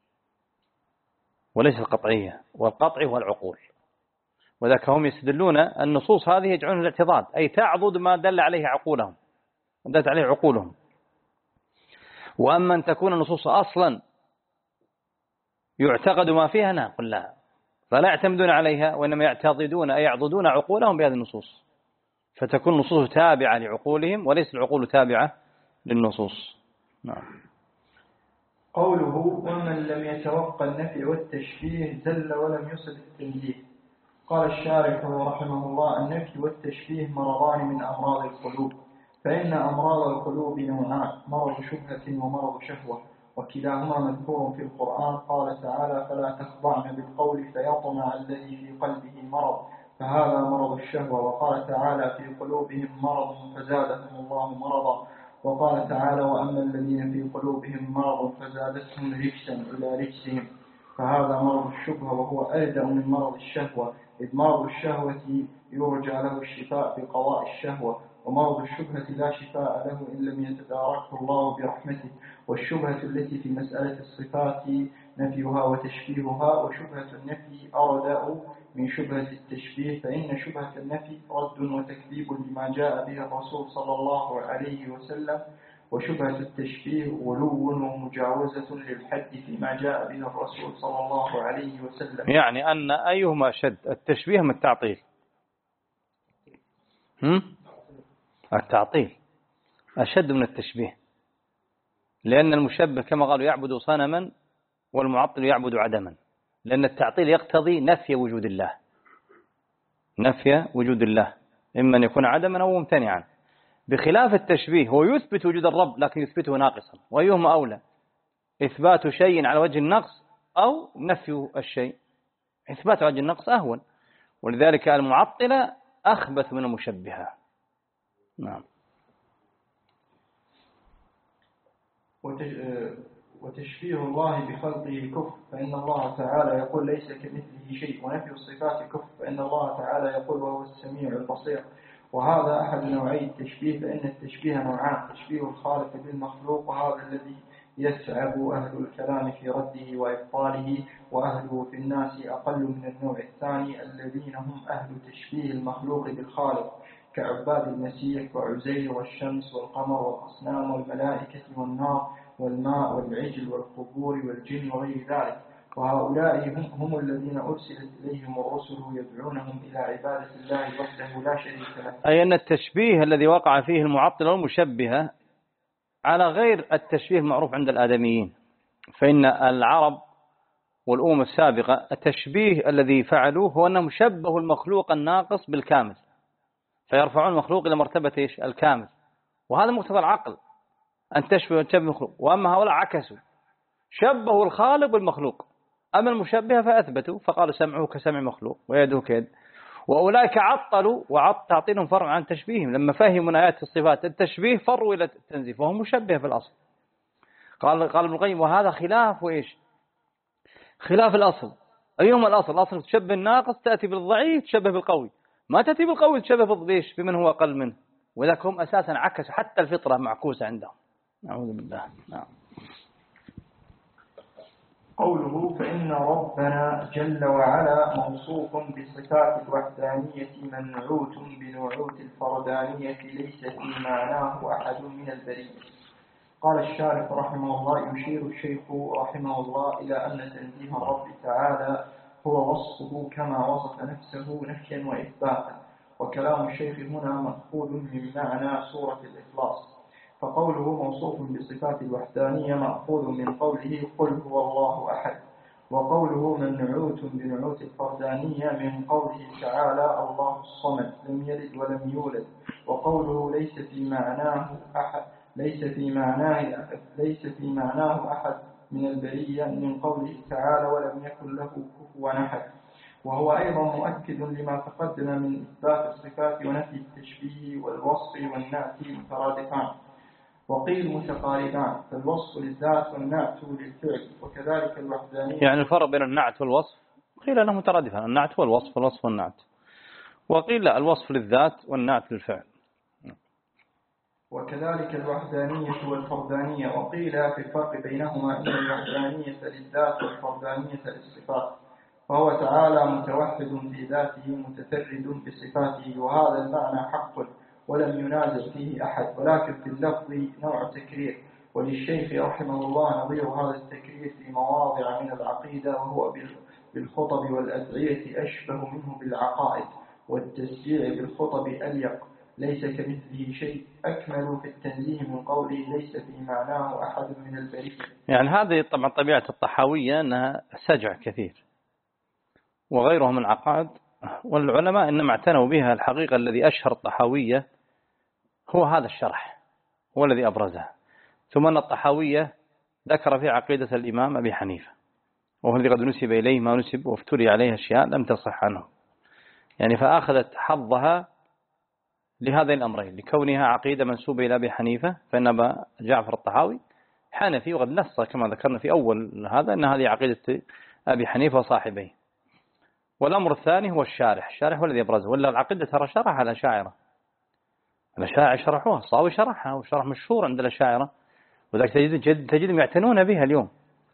وليس القطعية، والقطع هو العقول. وذاك هم يستدلون النصوص هذه يجعلون الاعتضاد، أي تعضد ما دل عليه عقولهم دلت عليه عقولهم. وأما أن تكون النصوص أصلا يعتقد ما فيها نقول لا، فلا يعتمدون عليها وإنما يعتضدون أي يعضدون عقولهم بهذه النصوص، فتكون النصوص تابعة لعقولهم وليس العقول تابعة للنصوص. نعم. قوله ومن لم يتوقع النفي والتشبيه زل ولم يصل التنزيه. قال الشارح رحمه الله النفي والتشبيه مرضان من أمراض القلوب، فإن أمراض القلوب نوعان، مرض شبهة ومرض شهوة، وكلاهما مذكور في القرآن. قال تعالى فلا تخضعن بالقول فيطمع الذي في قلبه مرض، فهذا مرض الشهوة. وقال تعالى في قلوبهم مرض فزادهم الله مرضا. وقال تعالى وأما الذين في قلوبهم مرض فزادتهم رجسا إلى رجسهم، فهذا مرض الشبهة وهو ألدأ من مرض الشهوة، إذ مرض الشهوة يرجى له الشفاء بقضاء الشهوة، ومرض الشبهة لا شفاء له إن لم يتداركه الله برحمته. والشبهة التي في مسألة الصفات نفيها وتشبيهها، وشبهة النفي أردأ من شبهة التشبيه، فإن شبهة النفي رد وتكذيب لما جاء به الرسول صلى الله عليه وسلم، وشبهة التشبيه غلو ومجاوزة للحد فيما جاء به الرسول صلى الله عليه وسلم. يعني أن أيهما أشد، التشبيه من التعطيل؟ هم؟ التعطيل أشد من التشبيه، لأن المشبه كما قالوا يعبد صنما والمعطل يعبد عدما، لأن التعطيل يقتضي نفي وجود الله، نفي وجود الله إما أن يكون عدما أو ممتنعا، بخلاف التشبيه هو يثبت وجود الرب لكن يثبته ناقصا. وأيهما أولى، إثبات شيء على وجه النقص أو نفي الشيء؟ إثبات وجه النقص أهون، ولذلك المعطلة أخبث من المشبهة. نعم. وتشبيه الله بخلقه كفر، فإن الله تعالى يقول ليس كمثله شيء، ونفي الصفات كفر، فإن الله تعالى يقول وهو السميع البصير. وهذا أحد نوعي التشبيه، فإن التشبيه نوعان، تشبيه الخالق بالمخلوق، وهذا الذي يسعب أهل الكلام في رده وإبطاله، وأهله في الناس أقل من النوع الثاني الذين هم أهل تشبيه المخلوق بالخالق، كعباد المسيح وعزير والشمس والقمر والأصنام والملائكة والنار والماء والعجل والقبور والجن وغير ذلك. وهؤلاء هم, هم الذين أرسلت إليهم الرسل يدعونهم إلى عبادة الله وحده لا شريك له. أي أن التشبيه الذي وقع فيه المعطلة والمشبهة على غير التشبيه المعروف عند الآدميين، فإن العرب والأمم السابقة التشبيه الذي فعلوه هو أنهم شبهوا المخلوق الناقص بالكامل، فيرفعون المخلوق إلى مرتبة إيش؟ الكامل، وهذا مقتضى العقل أن تشبه تشبه المخلوق. وأما هؤلاء عكسوا، شبهوا الخالق بالمخلوق، أما المشبهة فأثبتوا فقالوا سمعه كسمع مخلوق ويده كيد. وأولئك عطلوا وعط تعطيلهم فرع عن تشبيههم لما فهموا آيات الصفات التشبيه فروا إلى التنزيه، وهم مشبه في الأصل. قال قال ابن القيم وهذا خلاف وإيش؟ خلاف الأصل. أيهما الأصل؟ الأصل تشبه الناقص تأتي بالضعيف تشبه بالقوي، ما تأتي بالقوي تشبه بالضعيف بمن هو أقل منه، وذلك هم أساسا عكسوا، حتى الفطرة معكوسة عندهم. نعوذ بالله. نعم. قوله فإن ربنا جل وعلا موصوف بصفات الوحدانية منعوت بنعوت الفردانية ليس في معناه أحد من البرية. قال الشارح رحمه الله يشير الشيخ رحمه الله إلى أن تنزيه الرب تعالى هو وصفه كما وصف نفسه نفيا وإثباتا، وكلام الشيخ هنا مأخوذ من معنى سورة الإخلاص، فقوله موصوف بصفات الوحدانية مأخوذ من قوله قل هو الله أحد، وقوله منعوت بنعوت الفردانية من قوله تعالى الله الصمد لم يلد ولم يولد، وقوله ليس في معناه أحد ليس في معناه ليس في معناه أحد من البرية من قوله تعالى ولم يكن له كفوا أحد، وهو أيضا مؤكد لما تقدم من إثبات الصفات ونفي التشبيه والوصف والنعت مترادفان، وقيل متقاربان، فالوصف للذات والنعت للفعل، وكذلك الوحدانية. يعني الفرق بين النعت والوصف قيل أنه مترادفان، النعت والوصف والوصف والنعت، وقيل لا الوصف للذات والنعت للفعل. وكذلك الوحدانية والفردانية، وقيل في الفرق بينهما إن الوحدانية للذات والفردانية للصفات، فهو تعالى متوحد في ذاته متفرد بصفاته، وهذا المعنى حق ولم ينازع فيه أحد، ولكن في اللفظ نوع تكرير، وللشيخ رحمه الله نظير هذا التكرير في مواضع من العقيدة، وهو بالخطب والأدعية أشبه منه بالعقائد، والتسجيع بالخطب أليق، ليس كمثله شيء، أكمل في التنزيه من قوله ليس في معناه أحد من البرية. يعني هذه طبعا طبيعة الطحاوية أنها سجع كثير، وغيرها من العقائد، والعلماء إنما اعتنوا بها. الحقيقة الذي أشهر الطحاوية هو هذا الشرح، هو الذي أبرزها. ثم أن الطحاوية ذكر في عقيدة الإمام أبي حنيفة، وهو الذي قد نسب إليه ما نسب وافتري عليه أشياء لم تصح عنه، يعني فأخذت حظها لهذين الأمرين، لكونها عقيدة منسوبة إلى أبي حنيفة، فإن أبا جعفر الطحاوي حنفي، وقد نص كما ذكرنا في أول هذا أن هذه عقيدة أبي حنيفة وصاحبيه. والأمر الثاني هو الشارح، الشارح هو الذي أبرزه، ولا العقيدة ترى شرح على الأشاعرة، الأشاعرة شرحوها، الصاوي شرحها، وشرح مشهور عند الأشاعرة، وذلك تجد تجدهم يعتنون بها اليوم.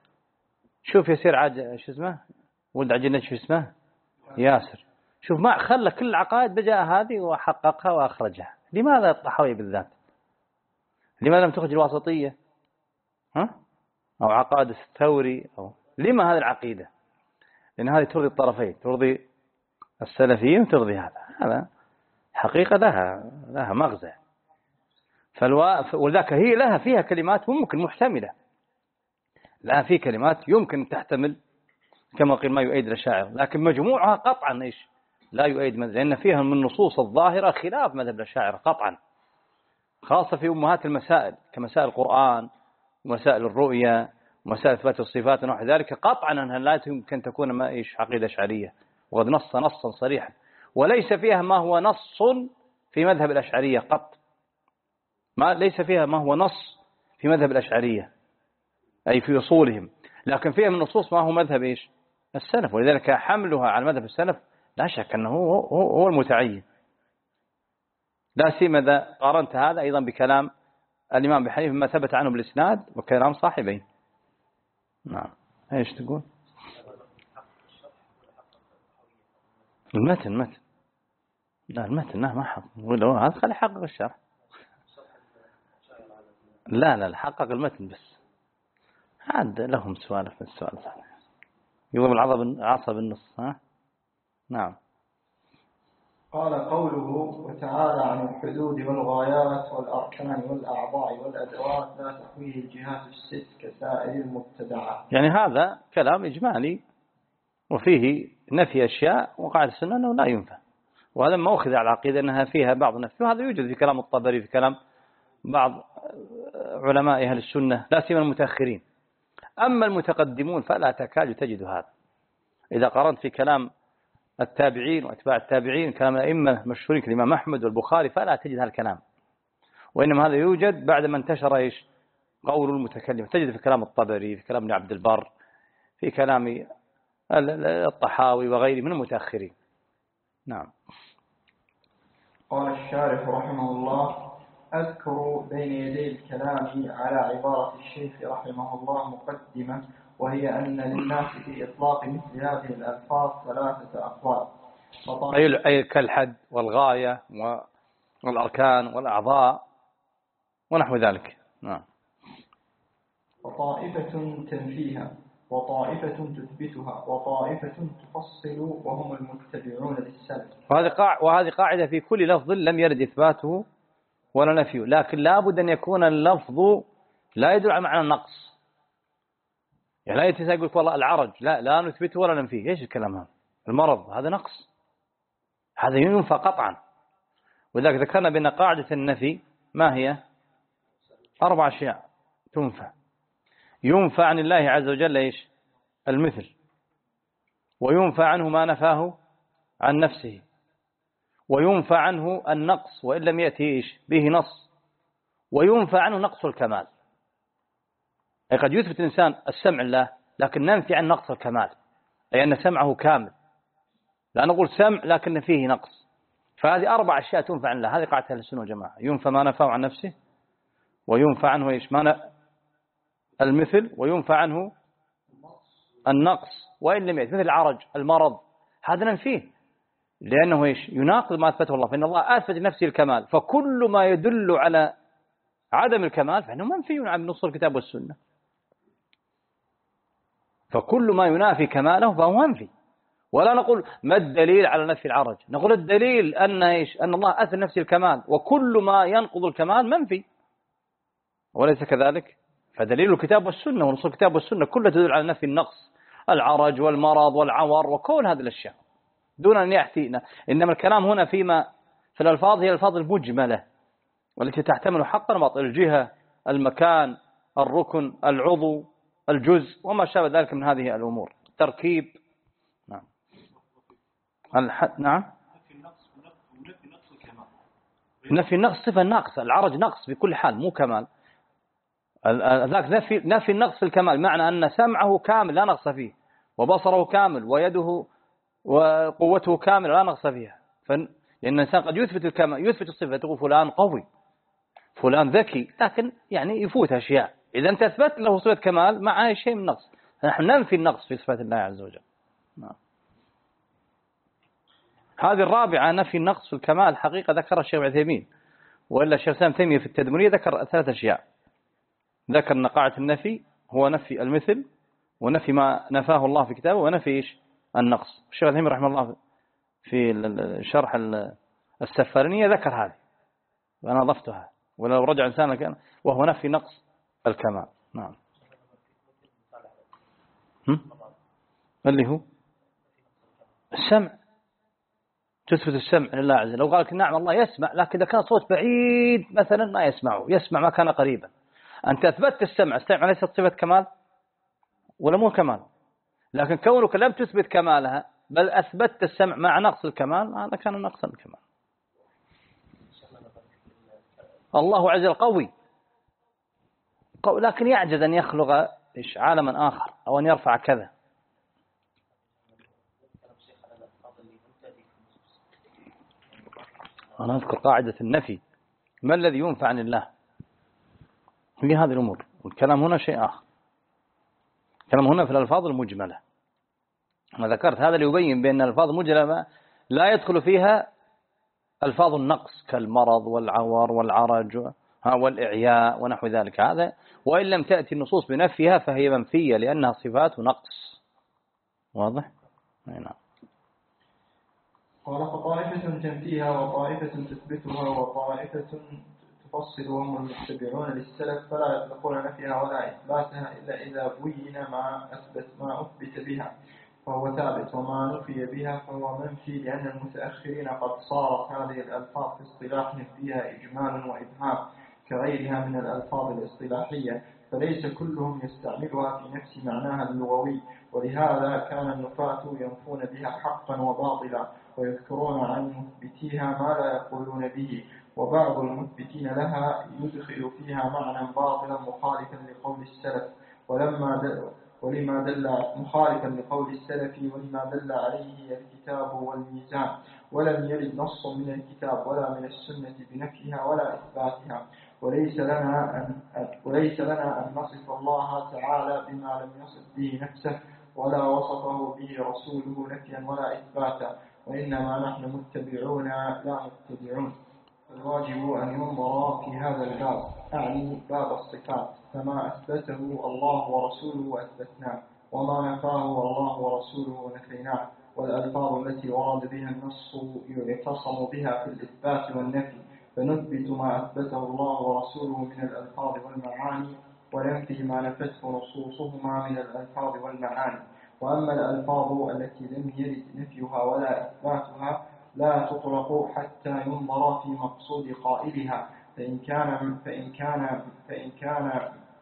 شوف يسير عاد شو اسمه ولد عجلنا شو اسمه ياسر، شوف ما خلى كل العقائد بجاء هذه وحققها وأخرجها. لماذا الطحاوي بالذات؟ لماذا لم تخرج الواسطية ها؟ أو عقائد الثوري؟ أو لما هذه العقيدة؟ لأن هذه ترضي الطرفين، ترضي السلفيين وترضي هذا، هذا حقيقة لها لها مغزى. فالوا... وذاك هي لها فيها كلمات ممكن محتملة، لها في كلمات يمكن تحتمل كما قيل ما يؤيد الأشاعرة، لكن مجموعها قطعا إيش لا يؤيد مذهب، لأن فيها من النصوص الظاهرة خلاف مذهب الأشاعرة قطعا، خاصة في أمهات المسائل كمسائل القرآن ومسائل الرؤية ومسائل إثبات الصفات ونحو ذلك، قطعا أنها لا يمكن تكون ما إيش عقيدة أشعرية، وقد نص نصا صريحا، وليس فيها ما هو نص في مذهب الأشعرية قط، ما ليس فيها ما هو نص في مذهب الأشعرية أي في أصولهم، لكن فيها من نصوص ما هو مذهب إيش السلف، ولذلك حملها على مذهب السلف لا شك أنه هو, هو المتعين، لا سيما إذا قارنت هذا أيضا بكلام الإمام أبي حنيفة ما ثبت عنه بالإسناد وكلام صاحبين. نعم ايش تقول؟ المتن متن لا المتن لا ما حق، ولا هذا خلي حقق الشرح، لا لا حقق المتن بس، عاد لهم سوالف من السؤال ثاني. يضرب العصب العصب بالنص. ها نعم. قال قوله وتعالى عن الحدود والغايات والأركان والأعضاء والأدوات لا تحويه الجهات الست كسائر المبتدعات. يعني هذا كلام إجمالي وفيه نفي أشياء وقاعدة السنة أنه لا ينفى، وهذا ما أخذ على العقيدة أنها فيها بعض نفي، وهذا يوجد في كلام الطبري في كلام بعض علماء أهل السنة لا سيما المتأخرين. أما المتقدمون فلا تكاد تجد هذا. إذا قرنت في كلام التابعين وأتباع التابعين كلام الأئمة المشهورين كالإمام أحمد والبخاري فلا تجد هذا الكلام، وإنما هذا يوجد بعد ما انتشر إيش قول المتكلم. تجد في كلام الطبري، في كلام ابن عبد البر، في كلام الطحاوي وغيره من المتأخرين. نعم. قال الشارح رحمه الله: أذكر بين يدي الكلام على عبارة الشيخ رحمه الله مقدمة، وهي أن للناس في إطلاق مثل هذه الألفاظ ثلاثة أقوال، أي كالحد والغاية والأركان والأعضاء ونحو ذلك. نعم. وطائفة تنفيها، وطائفة تثبتها، وطائفة تفصل، وهم المتبعون للسلف. وهذه قاع وهذه قاعدة في كل لفظ لم يرد إثباته ولا نفيه، لكن لابد أن يكون اللفظ لا يدل على معنى النقص. يعني لا يتساءل يقول والله العرج لا لا نثبته ولا ننفيه، ايش الكلام هذا؟ المرض هذا نقص، هذا ينفى قطعا. وذلك ذكرنا بأن قاعدة النفي ما هي؟ أربع أشياء تنفى. ينفى عن الله عز وجل ايش؟ المثل، وينفى عنه ما نفاه عن نفسه، وينفى عنه النقص وإن لم يأتي ايش به نص، وينفى عنه نقص الكمال. أي قد يثبت الإنسان السمع لله لكن ننفي عن نقص الكمال، أي أن سمعه كامل، لا نقول سمع لكن فيه نقص. فهذه أربع أشياء تنفى عن الله. هذه قاعدة أهل السنة والجماعة. ينفى ما نفاه عن نفسه، وينفى عنه إيش ما ن... المثل، وينفى عنه النقص وإن لم يأتي، مثل العرج المرض هذا ننفيه لأنه إيش يناقض ما أثبته الله، فإن الله أثبت لنفسه الكمال، فكل ما يدل على عدم الكمال فإنه منفي عن نص الكتاب والسنة. فكل ما ينافي كماله فهو منفي. ولا نقول ما الدليل على نفي العرج، نقول الدليل أن إيش أن الله أثبت نفسه الكمال، وكل ما ينقض الكمال منفي، وليس كذلك. فدليل الكتاب والسنة ونص الكتاب والسنة كلها تدل على نفي النقص، العرج والمرض والعور وكل هذه الأشياء دون أن يأتينا. إنما الكلام هنا فيما في الألفاظ هي الألفاظ المجملة والتي تحتمل حقا وباطلا، الجهة، المكان، الركن، العضو، الجزء، وما شابه ذلك من هذه الأمور، التركيب. نعم. الح... نعم. نفي النقص صفة ناقصة، العرج نقص بكل حال مو كمال. ذاك نفي نفي النقص في الكمال، معنى أن سمعه كامل لا نقص فيه، وبصره كامل، ويده وقوته كامل لا نقص فيها. لأن الإنسان قد يثبت الكمال، يثبت الصفة، تقول فلان قوي، فلان ذكي، لكن يعني يفوت أشياء. إذا أنت أثبت له صفة كمال مع شيء من نقص، نحن ننفي النقص في صفات الله عز وجل. نعم. هذه الرابعة نفي النقص في الكمال حقيقة ذكر الشيخ ابن عثيمين، وإلا الشيخ سام تيمية في التدمرية ذكر ثلاث أشياء. ذكر أن قاعدة النفي هو نفي المثل، ونفي ما نفاه الله في كتابه، ونفي إيش النقص. الشيخ الهيمي رحمه الله في شرح السفارينية ذكر هذه وأنا أضفتها، ولو رجع إنسان كان وهو نفي نقص الكمال. نعم. اللي هو السمع، تثبت السمع لله عز وجل. لو قال لك نعم الله يسمع، لكن إذا كان صوت بعيد مثلا ما يسمعه، يسمع ما كان قريبا، أنت أثبتت السمع. السمع ليست صفة كمال ولا مو كمال، لكن كونك لم تثبت كمالها بل أثبتت السمع مع نقص الكمال، هذا كان نقصا الكمال. الله عز وجل قوي، لكن يعجز أن يخلق إيش عالما آخر أو أن يرفع كذا. أنا أذكر قاعدة النفي، ما الذي ينفى عن الله في هذه الأمور، والكلام هنا شيء آخر. الكلام هنا في الألفاظ المجملة. أنا ذكرت هذا ليبين بأن الألفاظ المجملة لا يدخل فيها ألفاظ النقص كالمرض والعور والعرج والإعياء ونحو ذلك. هذا وإن لم تأتي النصوص بنفيها فهي منفية لأنها صفات نقص واضح؟ نعم. قال فطائفة تنفيها وطائفة تثبتها وطائفة تفصل وهم المتبعون للسلف فلا يطلقون نفيها ولا إثباتها إلا إذا بين ما أثبت ما أثبت بها فهو ثابت وما نفي بها فهو منفي، لأن المتأخرين قد صارت هذه الألفاظ في اصطلاحهم فيها إجمال وإبهام كغيرها من الألفاظ الاصطلاحية، فليس كلهم يستعملها في نفس معناها اللغوي، ولهذا كان النفاة ينفون بها حقا وباطلا ويذكرون عن مثبتيها ما لا يقولون به، وبعض المثبتين لها يدخل فيها معنى باطلا مخالفا لقول السلف ولما دل ولما دل مخالفا لقول السلف ولما دل عليه الكتاب والميزان، ولم يرد نص من الكتاب ولا من السنة بنفيها ولا إثباتها، وليس لنا أن وليس لنا أن نصف الله تعالى بما لم يصف به نفسه ولا وصفه به رسوله نفيا ولا إثباتا، وإنما نحن متبعون لا متبعون. الواجب أن ينظر في هذا الباب، أعني باب الصفات، فما أثبته الله ورسوله أثبتناه وما نفاه الله ورسوله نفيناه، والألفاظ التي ورد بها النص يعتصم بها في الإثبات والنفي، فنثبت ما أثبته الله ورسوله من الألفاظ والمعاني وننفي ما نفته نصوصهما من الألفاظ والمعاني. وأما الألفاظ التي لم يرد نفيها ولا إثباتها لا تطلق حتى ينظر في مقصود قائلها، فإن كان فإن كان فإن كان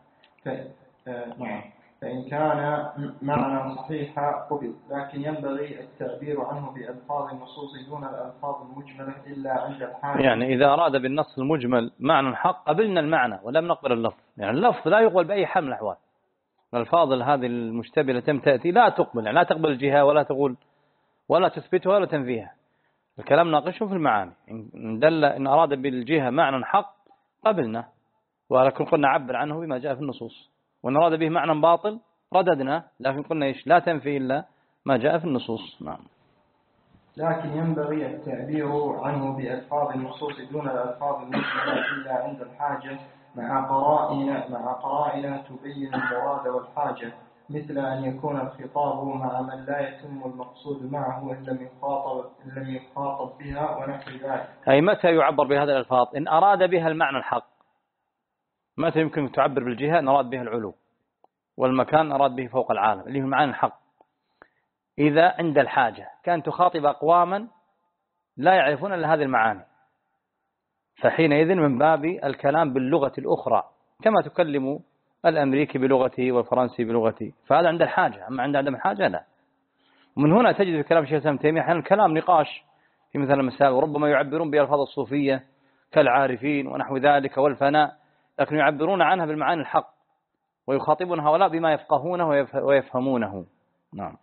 فإن كان معنى صحيحا قبل، لكن ينبغي التعبير عنه بألفاظ النصوص دون الألفاظ المجملة إلا عند الحاجة. يعني إذا أراد بالنص المجمل معنى حق قبلنا المعنى ولم نقبل اللفظ، يعني اللفظ لا يقبل بأي حال من الأحوال. الألفاظ هذه المشتبهة تم تأتي لا تقبل، يعني لا تقبل الجهة ولا تقول ولا تثبتها ولا تنفيها. الكلام ناقشه في المعاني، إن دل إن أراد بالجهة معنى حق قبلنا، ولكن قلنا عبر عنه بما جاء في النصوص، وإن أراد به معنى باطل رددنا، لكن قلنا إيش لا تنفي إلا ما جاء في النصوص. نعم. لكن ينبغي التعبير عنه بألفاظ النصوص دون الألفاظ المجملة إلا عند الحاجة مع قرائن مع قرائن تبين المراد والحاجة، مثل أن يكون الخطاب مع من لا يتم المقصود معه إن لم يخاطب إن لم يخاطب بها ونحو ذلك. أي متى يعبر بهذه الألفاظ؟ إن أراد بها المعنى الحق. متى يمكن تعبر بالجهة؟ إن أراد بها العلو، والمكان أراد به فوق العالم اللي هو معنى الحق. إذا عند الحاجة كان تخاطب أقواما لا يعرفون إلا هذه المعاني، فحينئذ من باب الكلام باللغة الأخرى كما تكلم الأمريكي بلغته والفرنسي بلغته، فهذا عند الحاجة. أما عند عدم الحاجة لا. ومن هنا تجد في كلام الشيخ الإسلام ابن تيمية أحيانا كلام نقاش في مثل المسائل، وربما يعبرون بألفاظ الصوفية كالعارفين ونحو ذلك والفناء، لكن يعبرون عنها بالمعاني الحق ويخاطبون هؤلاء بما يفقهونه ويفهمونه. نعم.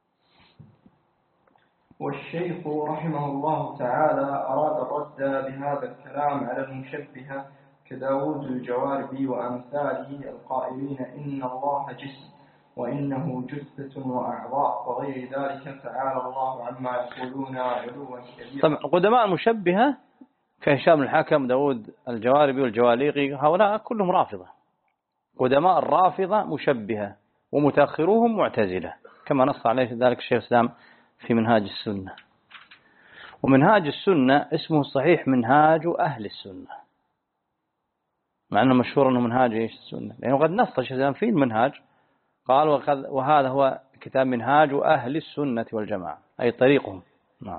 والشيخ رحمه الله تعالى أراد الرد بهذا الكلام على المشبهة كداود الجواربي وأمثاله القائلين إن الله جسم وإنه جثة وأعضاء وغير ذلك، تعالى الله عما يقولون علوا كبيرا. طبعا قدماء المشبهة كهشام الحكم داود الجواربي والجواليقي هؤلاء كلهم رافضة. قدماء الرافضة مشبهة ومتأخروهم معتزلة، كما نص عليه ذلك الشيخ الإسلام في منهاج السنة. ومنهاج السنة اسمه الصحيح منهاج أهل السنة، مع أنه مشهور أنه منهاج إيش السنة، لأنه قد نص الشيخ الإسلام في المنهاج قال وهذا هو كتاب منهاج أهل السنة والجماعة، أي طريقهم. نعم.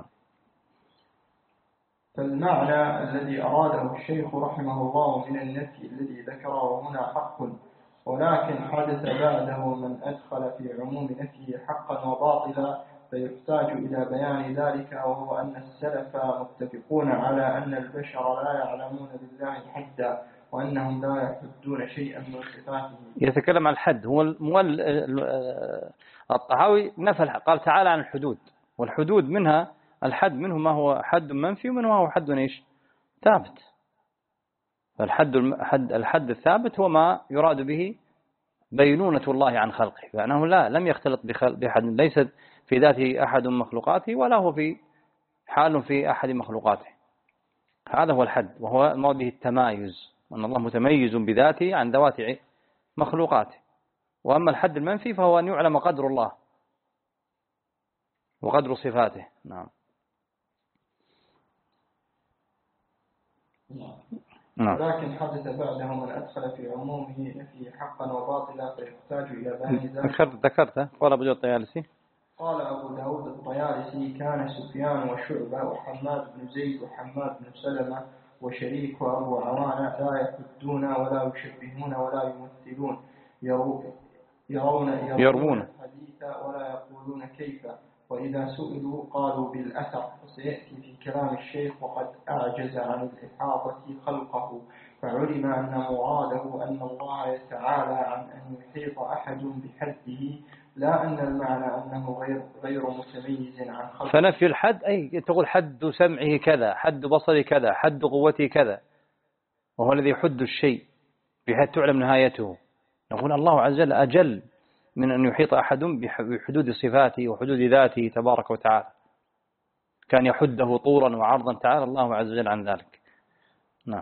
فالمعنى الذي أراده الشيخ رحمه الله من النفي الذي ذكره هنا حق، ولكن حدث بعده من أدخل في عموم نفيه حقا وباطلا، فيحتاج إلى بيان ذلك، وهو أن السلف متفقون على أن البشر لا يعلمون بالله حدا، وأنهم لا يحدون شيئا من صفاته. يتكلم عن الحد. هو المؤل الطحاوي نفى، قال تعالى عن الحدود، والحدود منها الحد، منه ما هو حد منفي ومنه ما هو حد إيش ثابت. فالحد الحد الحد الثابت هو ما يراد به بينونة الله عن خلقه، فأنه لا لم يختلط بأحد، ليس في ذاته أحد مخلوقاته ولا هو في حال في أحد مخلوقاته. هذا هو الحد، وهو ما به التمايز، أن الله متميز بذاته عن ذوات مخلوقاته. وأما الحد المنفي فهو أن يعلم قدر الله وقدر صفاته. نعم. نعم. لكن حدث بعده من أدخل في عمومه نفي حقا وباطلا فيحتاج إلى بيان ذلك. ذكرت ذكرته قال أبو داود الطيالسي. قال أبو داود الطيالسي كان سفيان وشعبة وحماد بن زيد وحماد بن سلمة وشريك وأبو عوانة لا يحدون ولا يشبهون ولا يمثلون يرون يرون يروون الحديث ولا يقولون كيف، وإذا سئلوا قالوا بالأثر. وسيأتي في كلام الشيخ وقد أعجز عن الإحاطة خلقه، فعلم أن مراده أن الله يتعالى عن أن يحيط أحد بحده، لا أن المعنى أنه غير غير متميز عن خلقه. فنفي الحد أي تقول حد سمعه كذا، حد بصره كذا، حد قوته كذا، وهو الذي يحد الشيء بحيث تعلم نهايته. نقول الله عز وجل أجل من أن يحيط أحد بحدود صفاته وحدود ذاته تبارك وتعالى، كان يحده طولا وعرضا، تعالى الله عز وجل عن ذلك. نعم.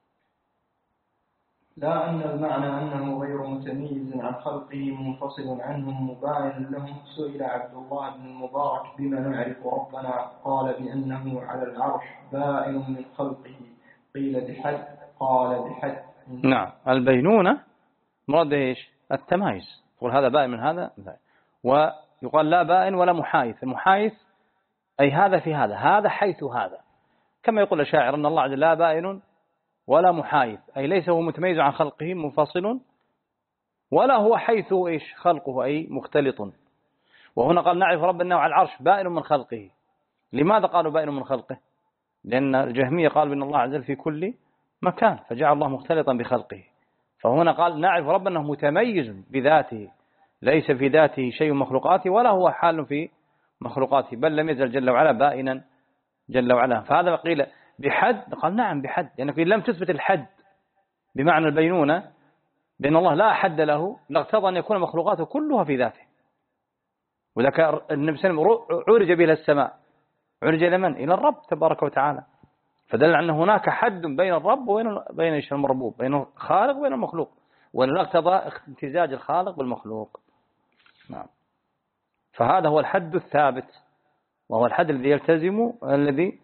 لا أن المعنى أنه غير متميز عن خلقه منفصل عنهم مباين لهم. سئل عبد الله بن المبارك بما نعرف ربنا، قال بأنه على العرش بائن من خلقه. قيل بحد، قال بحد. نعم. البينونة مراد إيش؟ التمايز. يقول هذا بائن من هذا، ويقال لا بائن ولا محايث. المحايث أي هذا في هذا، هذا حيث هذا، كما يقول الشاعر أن الله عز وجل لا بائن ولا محايث، أي ليس هو متميز عن خلقه منفصل، ولا هو حيث إيش خلقه أي مختلط. وهنا قال نعرف ربنا على العرش بائن من خلقه. لماذا قالوا بائن من خلقه؟ لأن الجهمية قال بأن الله عز وجل في كل مكان، فجعل الله مختلطا بخلقه. فهنا قال نعرف ربنا متميز بذاته، ليس في ذاته شيء مخلوقاته ولا هو حال في مخلوقاته، بل لم يزل جل وعلا بائنا جل وعلا. فهذا قيل بحد، قال نعم بحد، لأنك يعني لم تثبت الحد بمعنى البينونة بأن الله لا حد له، لاقتضى أن يكون مخلوقاته كلها في ذاته. وذلك النبي صلى الله عليه وسلم عرج به إلى السماء، عرج إلى من؟ إلى الرب تبارك وتعالى، فدل أن هناك حد بين الرب وبين بين المربوب، بين الخالق وبين المخلوق، ولا اقتضى امتزاج الخالق بالمخلوق. نعم. فهذا هو الحد الثابت، وهو الحد الذي يلتزم الذي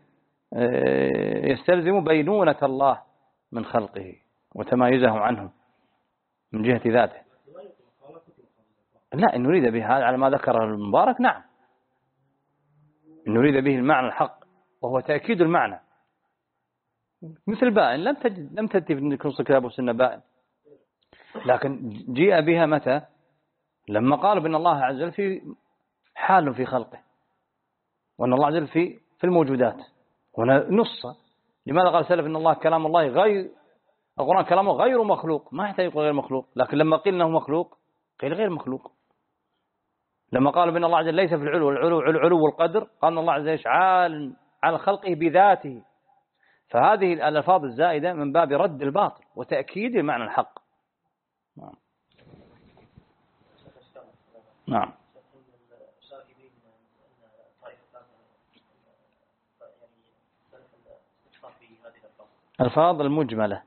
يستلزم بينونة الله من خلقه وتمايزه عنه من جهة ذاته. لا، إن نريد به هذا على ما ذكر المبارك، نعم، إن نريد به المعنى الحق وهو تأكيد المعنى، مثل بائن لم تجد لم تأتي في نص الكتاب والسنة بائن، لكن جيء بها متى؟ لما قالوا بأن الله عز وجل في حال في خلقه، وأن الله عز وجل في في الموجودات. هنا نص. لماذا قال سلف إن الله كلام الله غير القرآن كلامه غير مخلوق؟ ما يحتاج يقول غير مخلوق، لكن لما قيل إنه مخلوق قيل غير مخلوق. لما قالوا بأن الله عز وجل ليس في العلو، العلو علو والقدر، قال إن الله عز وجل عال على خلقه بذاته. فهذه الألفاظ الزائدة من باب رد الباطل وتأكيد المعنى الحق. نعم. نعم. الألفاظ المجملة.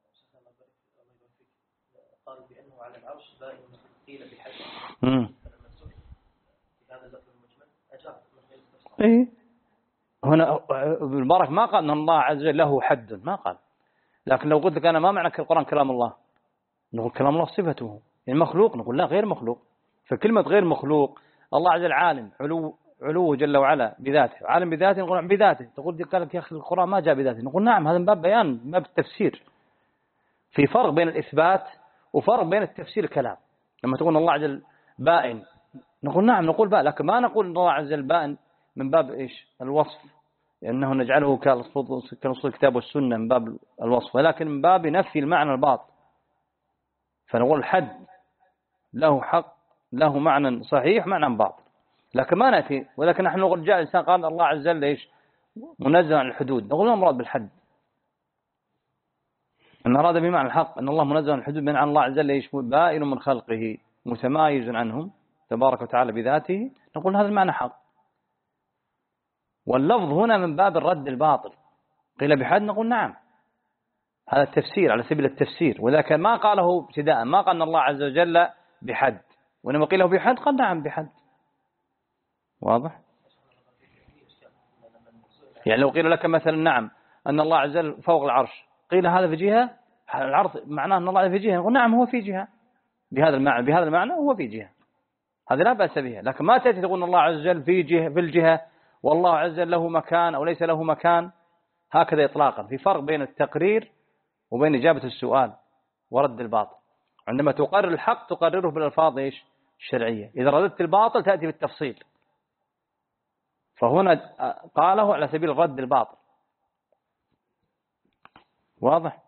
قال بأنه على العرش بائن قيل بحد. امم. هذا اللفظ المجمل أجاب. إيه. هنا ابن المبارك ما قال أن الله عز وجل له حد، ما قال. لكن لو قلت لك أنا ما معنى القرآن كلام الله، نقول كلام الله صفته، يعني مخلوق، نقول لا غير مخلوق. فكلمة غير مخلوق، الله عز وجل عالم، علو علوه جل وعلا بذاته، عالم بذاته، نقول عن بذاته. تقول قال لك يا أخي القرآن ما جاء بذاته، نقول نعم، هذا من باب بيان، من باب التفسير. في فرق بين الإثبات وفرق بين التفسير الكلام. لما تقول الله عز وجل بائن، نقول نعم، نقول بائن، لكن ما نقول الله عز وجل بائن من باب إيش الوصف، لأنه نجعله كنص الكتاب والسنة من باب الوصف، ولكن من باب نفي المعنى الباطل. فنقول الحد له حق، له معنى صحيح، معنى باطل، لكن ما نأتي. ولكن نحن نقول جاء الإنسان قال الله عز وجل إيش منزه عن الحدود، نقول ما مراد بالحد؟ أن أراد بمعنى الحق أن الله منزه عن الحدود، بمعنى الله عز وجل إيش بائن من خلقه متمايز عنهم تبارك وتعالى بذاته، نقول هذا المعنى حق. واللفظ هنا من باب الرد الباطل. قيل بحد، نقول نعم، هذا التفسير على سبيل التفسير، وذاك ما قاله ابتداء، ما قال أن الله عز وجل بحد، وإنما قيله بحد قال نعم بحد. واضح؟ يعني لو قيل لك مثلا نعم أن الله عز وجل فوق العرش، قيل هذا في جهة، العرض معناه أن الله في جهة، نقول نعم هو في جهة بهذا المعنى، بهذا المعنى هو في جهة، هذا لا بأس بها. لكن ما تأتي تقول الله عز وجل في جهة في الجهة والله عز وجل له مكان أو ليس له مكان هكذا إطلاقا. في فرق بين التقرير وبين إجابة السؤال ورد الباطل. عندما تقرر الحق تقرره بالألفاظ إيش الشرعية، إذا رددت الباطل تأتي بالتفصيل. فهنا قاله على سبيل رد الباطل. واضح؟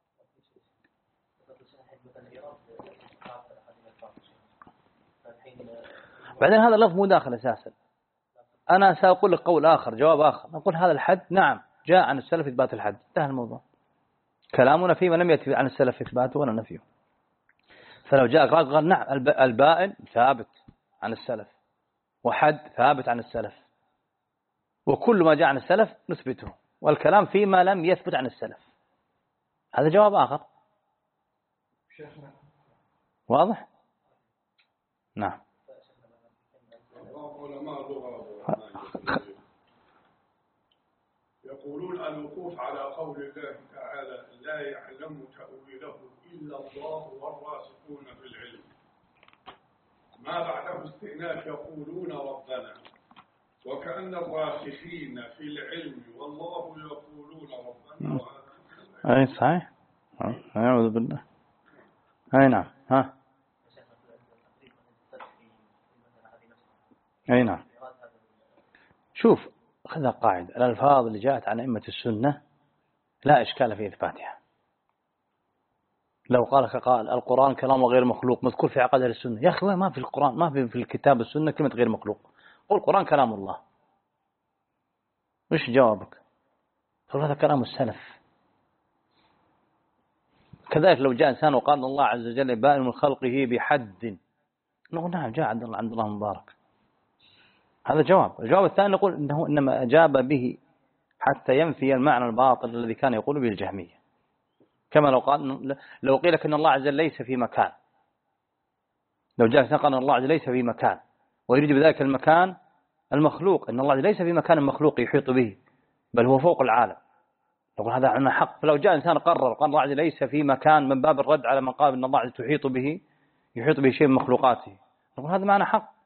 بعدين هذا اللفظ مو داخل أساسا. أنا سأقول لك قول آخر جواب آخر، نقول هذا الحد نعم جاء عن السلف إثبات الحد، انتهى الموضوع. كلامنا فيما لم يأتي عن السلف إثباته ولا نفيه. فلو جاء قال قال نعم البائن ثابت عن السلف وحد ثابت عن السلف، وكل ما جاء عن السلف نثبته، والكلام فيما لم يثبت عن السلف، هذا جواب آخر. واضح؟ نعم. يقولون الوقوف على قول الله تعالى لا يعلم تأويله إلا الله والراسخون في العلم، ما بعده استئناف يقولون ربنا، وكأن الراسخين في العلم والله يقولون ربنا. أي صحيح، أعوذ بالله. أي نعم. ها أي نعم. شوف خذها قاعدة، الألفاظ اللي جاءت عن أئمة السنة لا إشكال في إثباتها. لو قالك قال القرآن كلام غير مخلوق مذكور في عقائد السنة، يا أخي ما في القرآن ما في في الكتاب السنة كلمة غير مخلوق، قل القرآن كلام الله، وش جوابك؟ قل هذا كلام السلف. كذلك لو جاء إنسان وقال الله عز وجل بائن من خلقه بحد، نقول نعم جاء عند الله عند الله مبارك، هذا جواب. الجواب الثاني نقول إنه إنما أجاب به حتى ينفي المعنى الباطل الذي كان يقول به الجهمية. كما لو قال لو قيل لك إن الله عز وجل ليس في مكان، لو جاء إنسان قال إن الله عز وجل ليس في مكان ويريد بذلك المكان المخلوق، إن الله عز وجل ليس في مكان مخلوق يحيط به بل هو فوق العالم، نقول هذا عنا حق. فلو جاء إنسان قرر قال الله عز وجل ليس في مكان من باب الرد على من قال إن الله عز وجل تحيط به يحيط به شيء من مخلوقاته، نقول هذا معنى حق.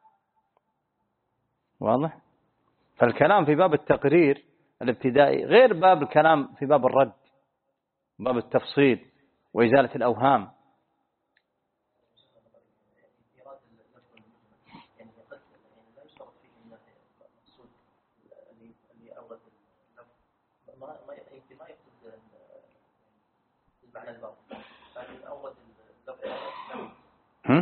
واضح؟ فالكلام في باب التقرير الابتدائي غير باب الكلام في باب الرد، باب التفصيل وإزالة الأوهام. هم؟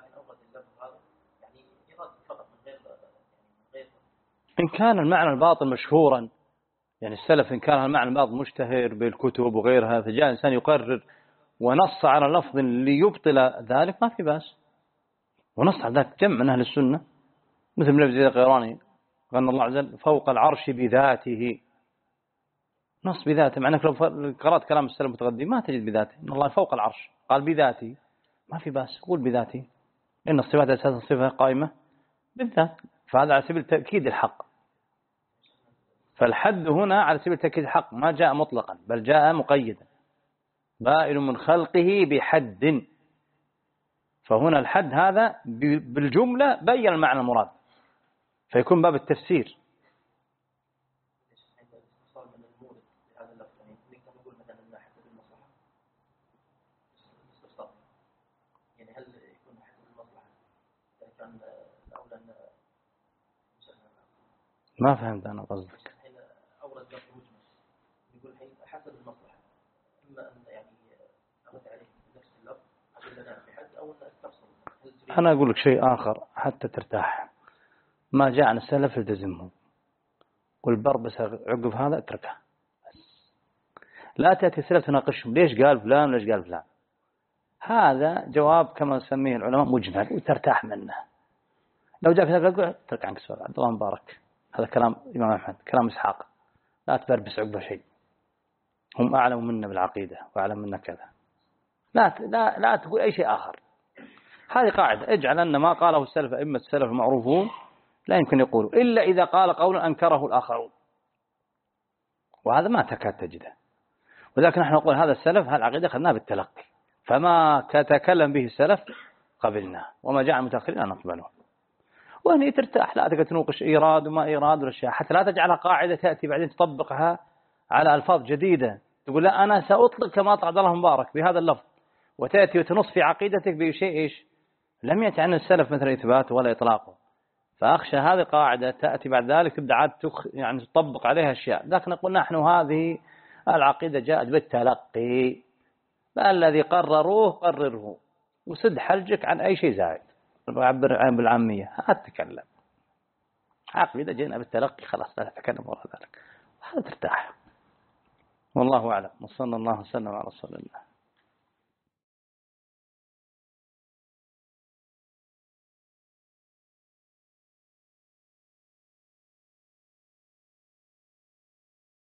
إن كان المعنى الباطل مشهورا، يعني السلف إن كان المعنى الباطل مشتهر بالكتب وغيرها، فجاء إنسان يقرر ونص على لفظ ليبطل ذلك ما في بأس، ونص على ذلك جمع من أهل السنة مثل ابن أبي القيرواني قال الله عز وجل فوق العرش بذاته، نص بذاته، مع أنك لو قرأت كلام السلف المتقدم ما تجد بذاته، إن الله فوق العرش قال بذاته ما في بأس، قول بذاته، إن الصفات أساسا صفة قائمة بالذات، فهذا على سبيل تأكيد الحق. فالحد هنا على سبيل تأكيد الحق ما جاء مطلقا بل جاء مقيدا، بائن من خلقه بحد، فهنا الحد هذا بالجملة بين المعنى المراد فيكون باب التفسير. ما فهمت أنا قصدك. أورد لفظ مجمل يقول حسب المصلحة، إما أن يعني أرد عليه نفس اللفظ أقول لنا في حد أو أن أستفصل. أنا أقول لك شيء آخر حتى ترتاح، ما جاء عن السلف التزمه، والبر بس عقب هذا اتركه، لا تأتي السلف تناقشهم ليش قال فلان ليش قال فلان، هذا جواب كما نسميه العلماء مجمل وترتاح منه. لو جاء كذا قال اترك عنك السؤال عبد الله مبارك، هذا كلام الإمام أحمد كلام إسحاق، لا تبربس عقبه شيء، هم أعلم منا بالعقيدة وأعلم منا كذا، لا لا لا تقول أي شيء آخر. هذه قاعدة، اجعل أن ما قاله السلف أئمة السلف المعروفون لا يمكن يقولوا إلا إذا قال قولا أنكره الآخرون، وهذا ما تكاد تجده. ولذلك نحن نقول هذا السلف هذه العقيدة أخذناها بالتلقي، فما تكلم به السلف قبلنا، وما جاء المتأخرين نقبله. وهني ترتاح، لا تقدر تنوقش إيراد وما إيراد والأشياء، حتى لا تجعلها قاعدة تأتي بعدين تطبقها على ألفاظ جديدة، تقول لا أنا سأطلق كما أطلق عبد الله مبارك بهذا اللفظ، وتأتي وتنص في عقيدتك بشيء إيش لم يأتي عن السلف مثل إثباته ولا إطلاقه. فأخشى هذه قاعدة تأتي بعد ذلك تبدأ عاد تخ يعني تطبق عليها أشياء. لكن نقول نحن هذه العقيدة جاءت بالتلقي، فالذي قرروه قرره، وسد حلجك عن أي شيء زائد، بعبر عن بالعامية هتتكلم عقيدة جينا بالتلقي خلاص لا تتكلم وراء ذلك، هذا ترتاح. والله أعلم، وصلى الله وسلم على رسول الله.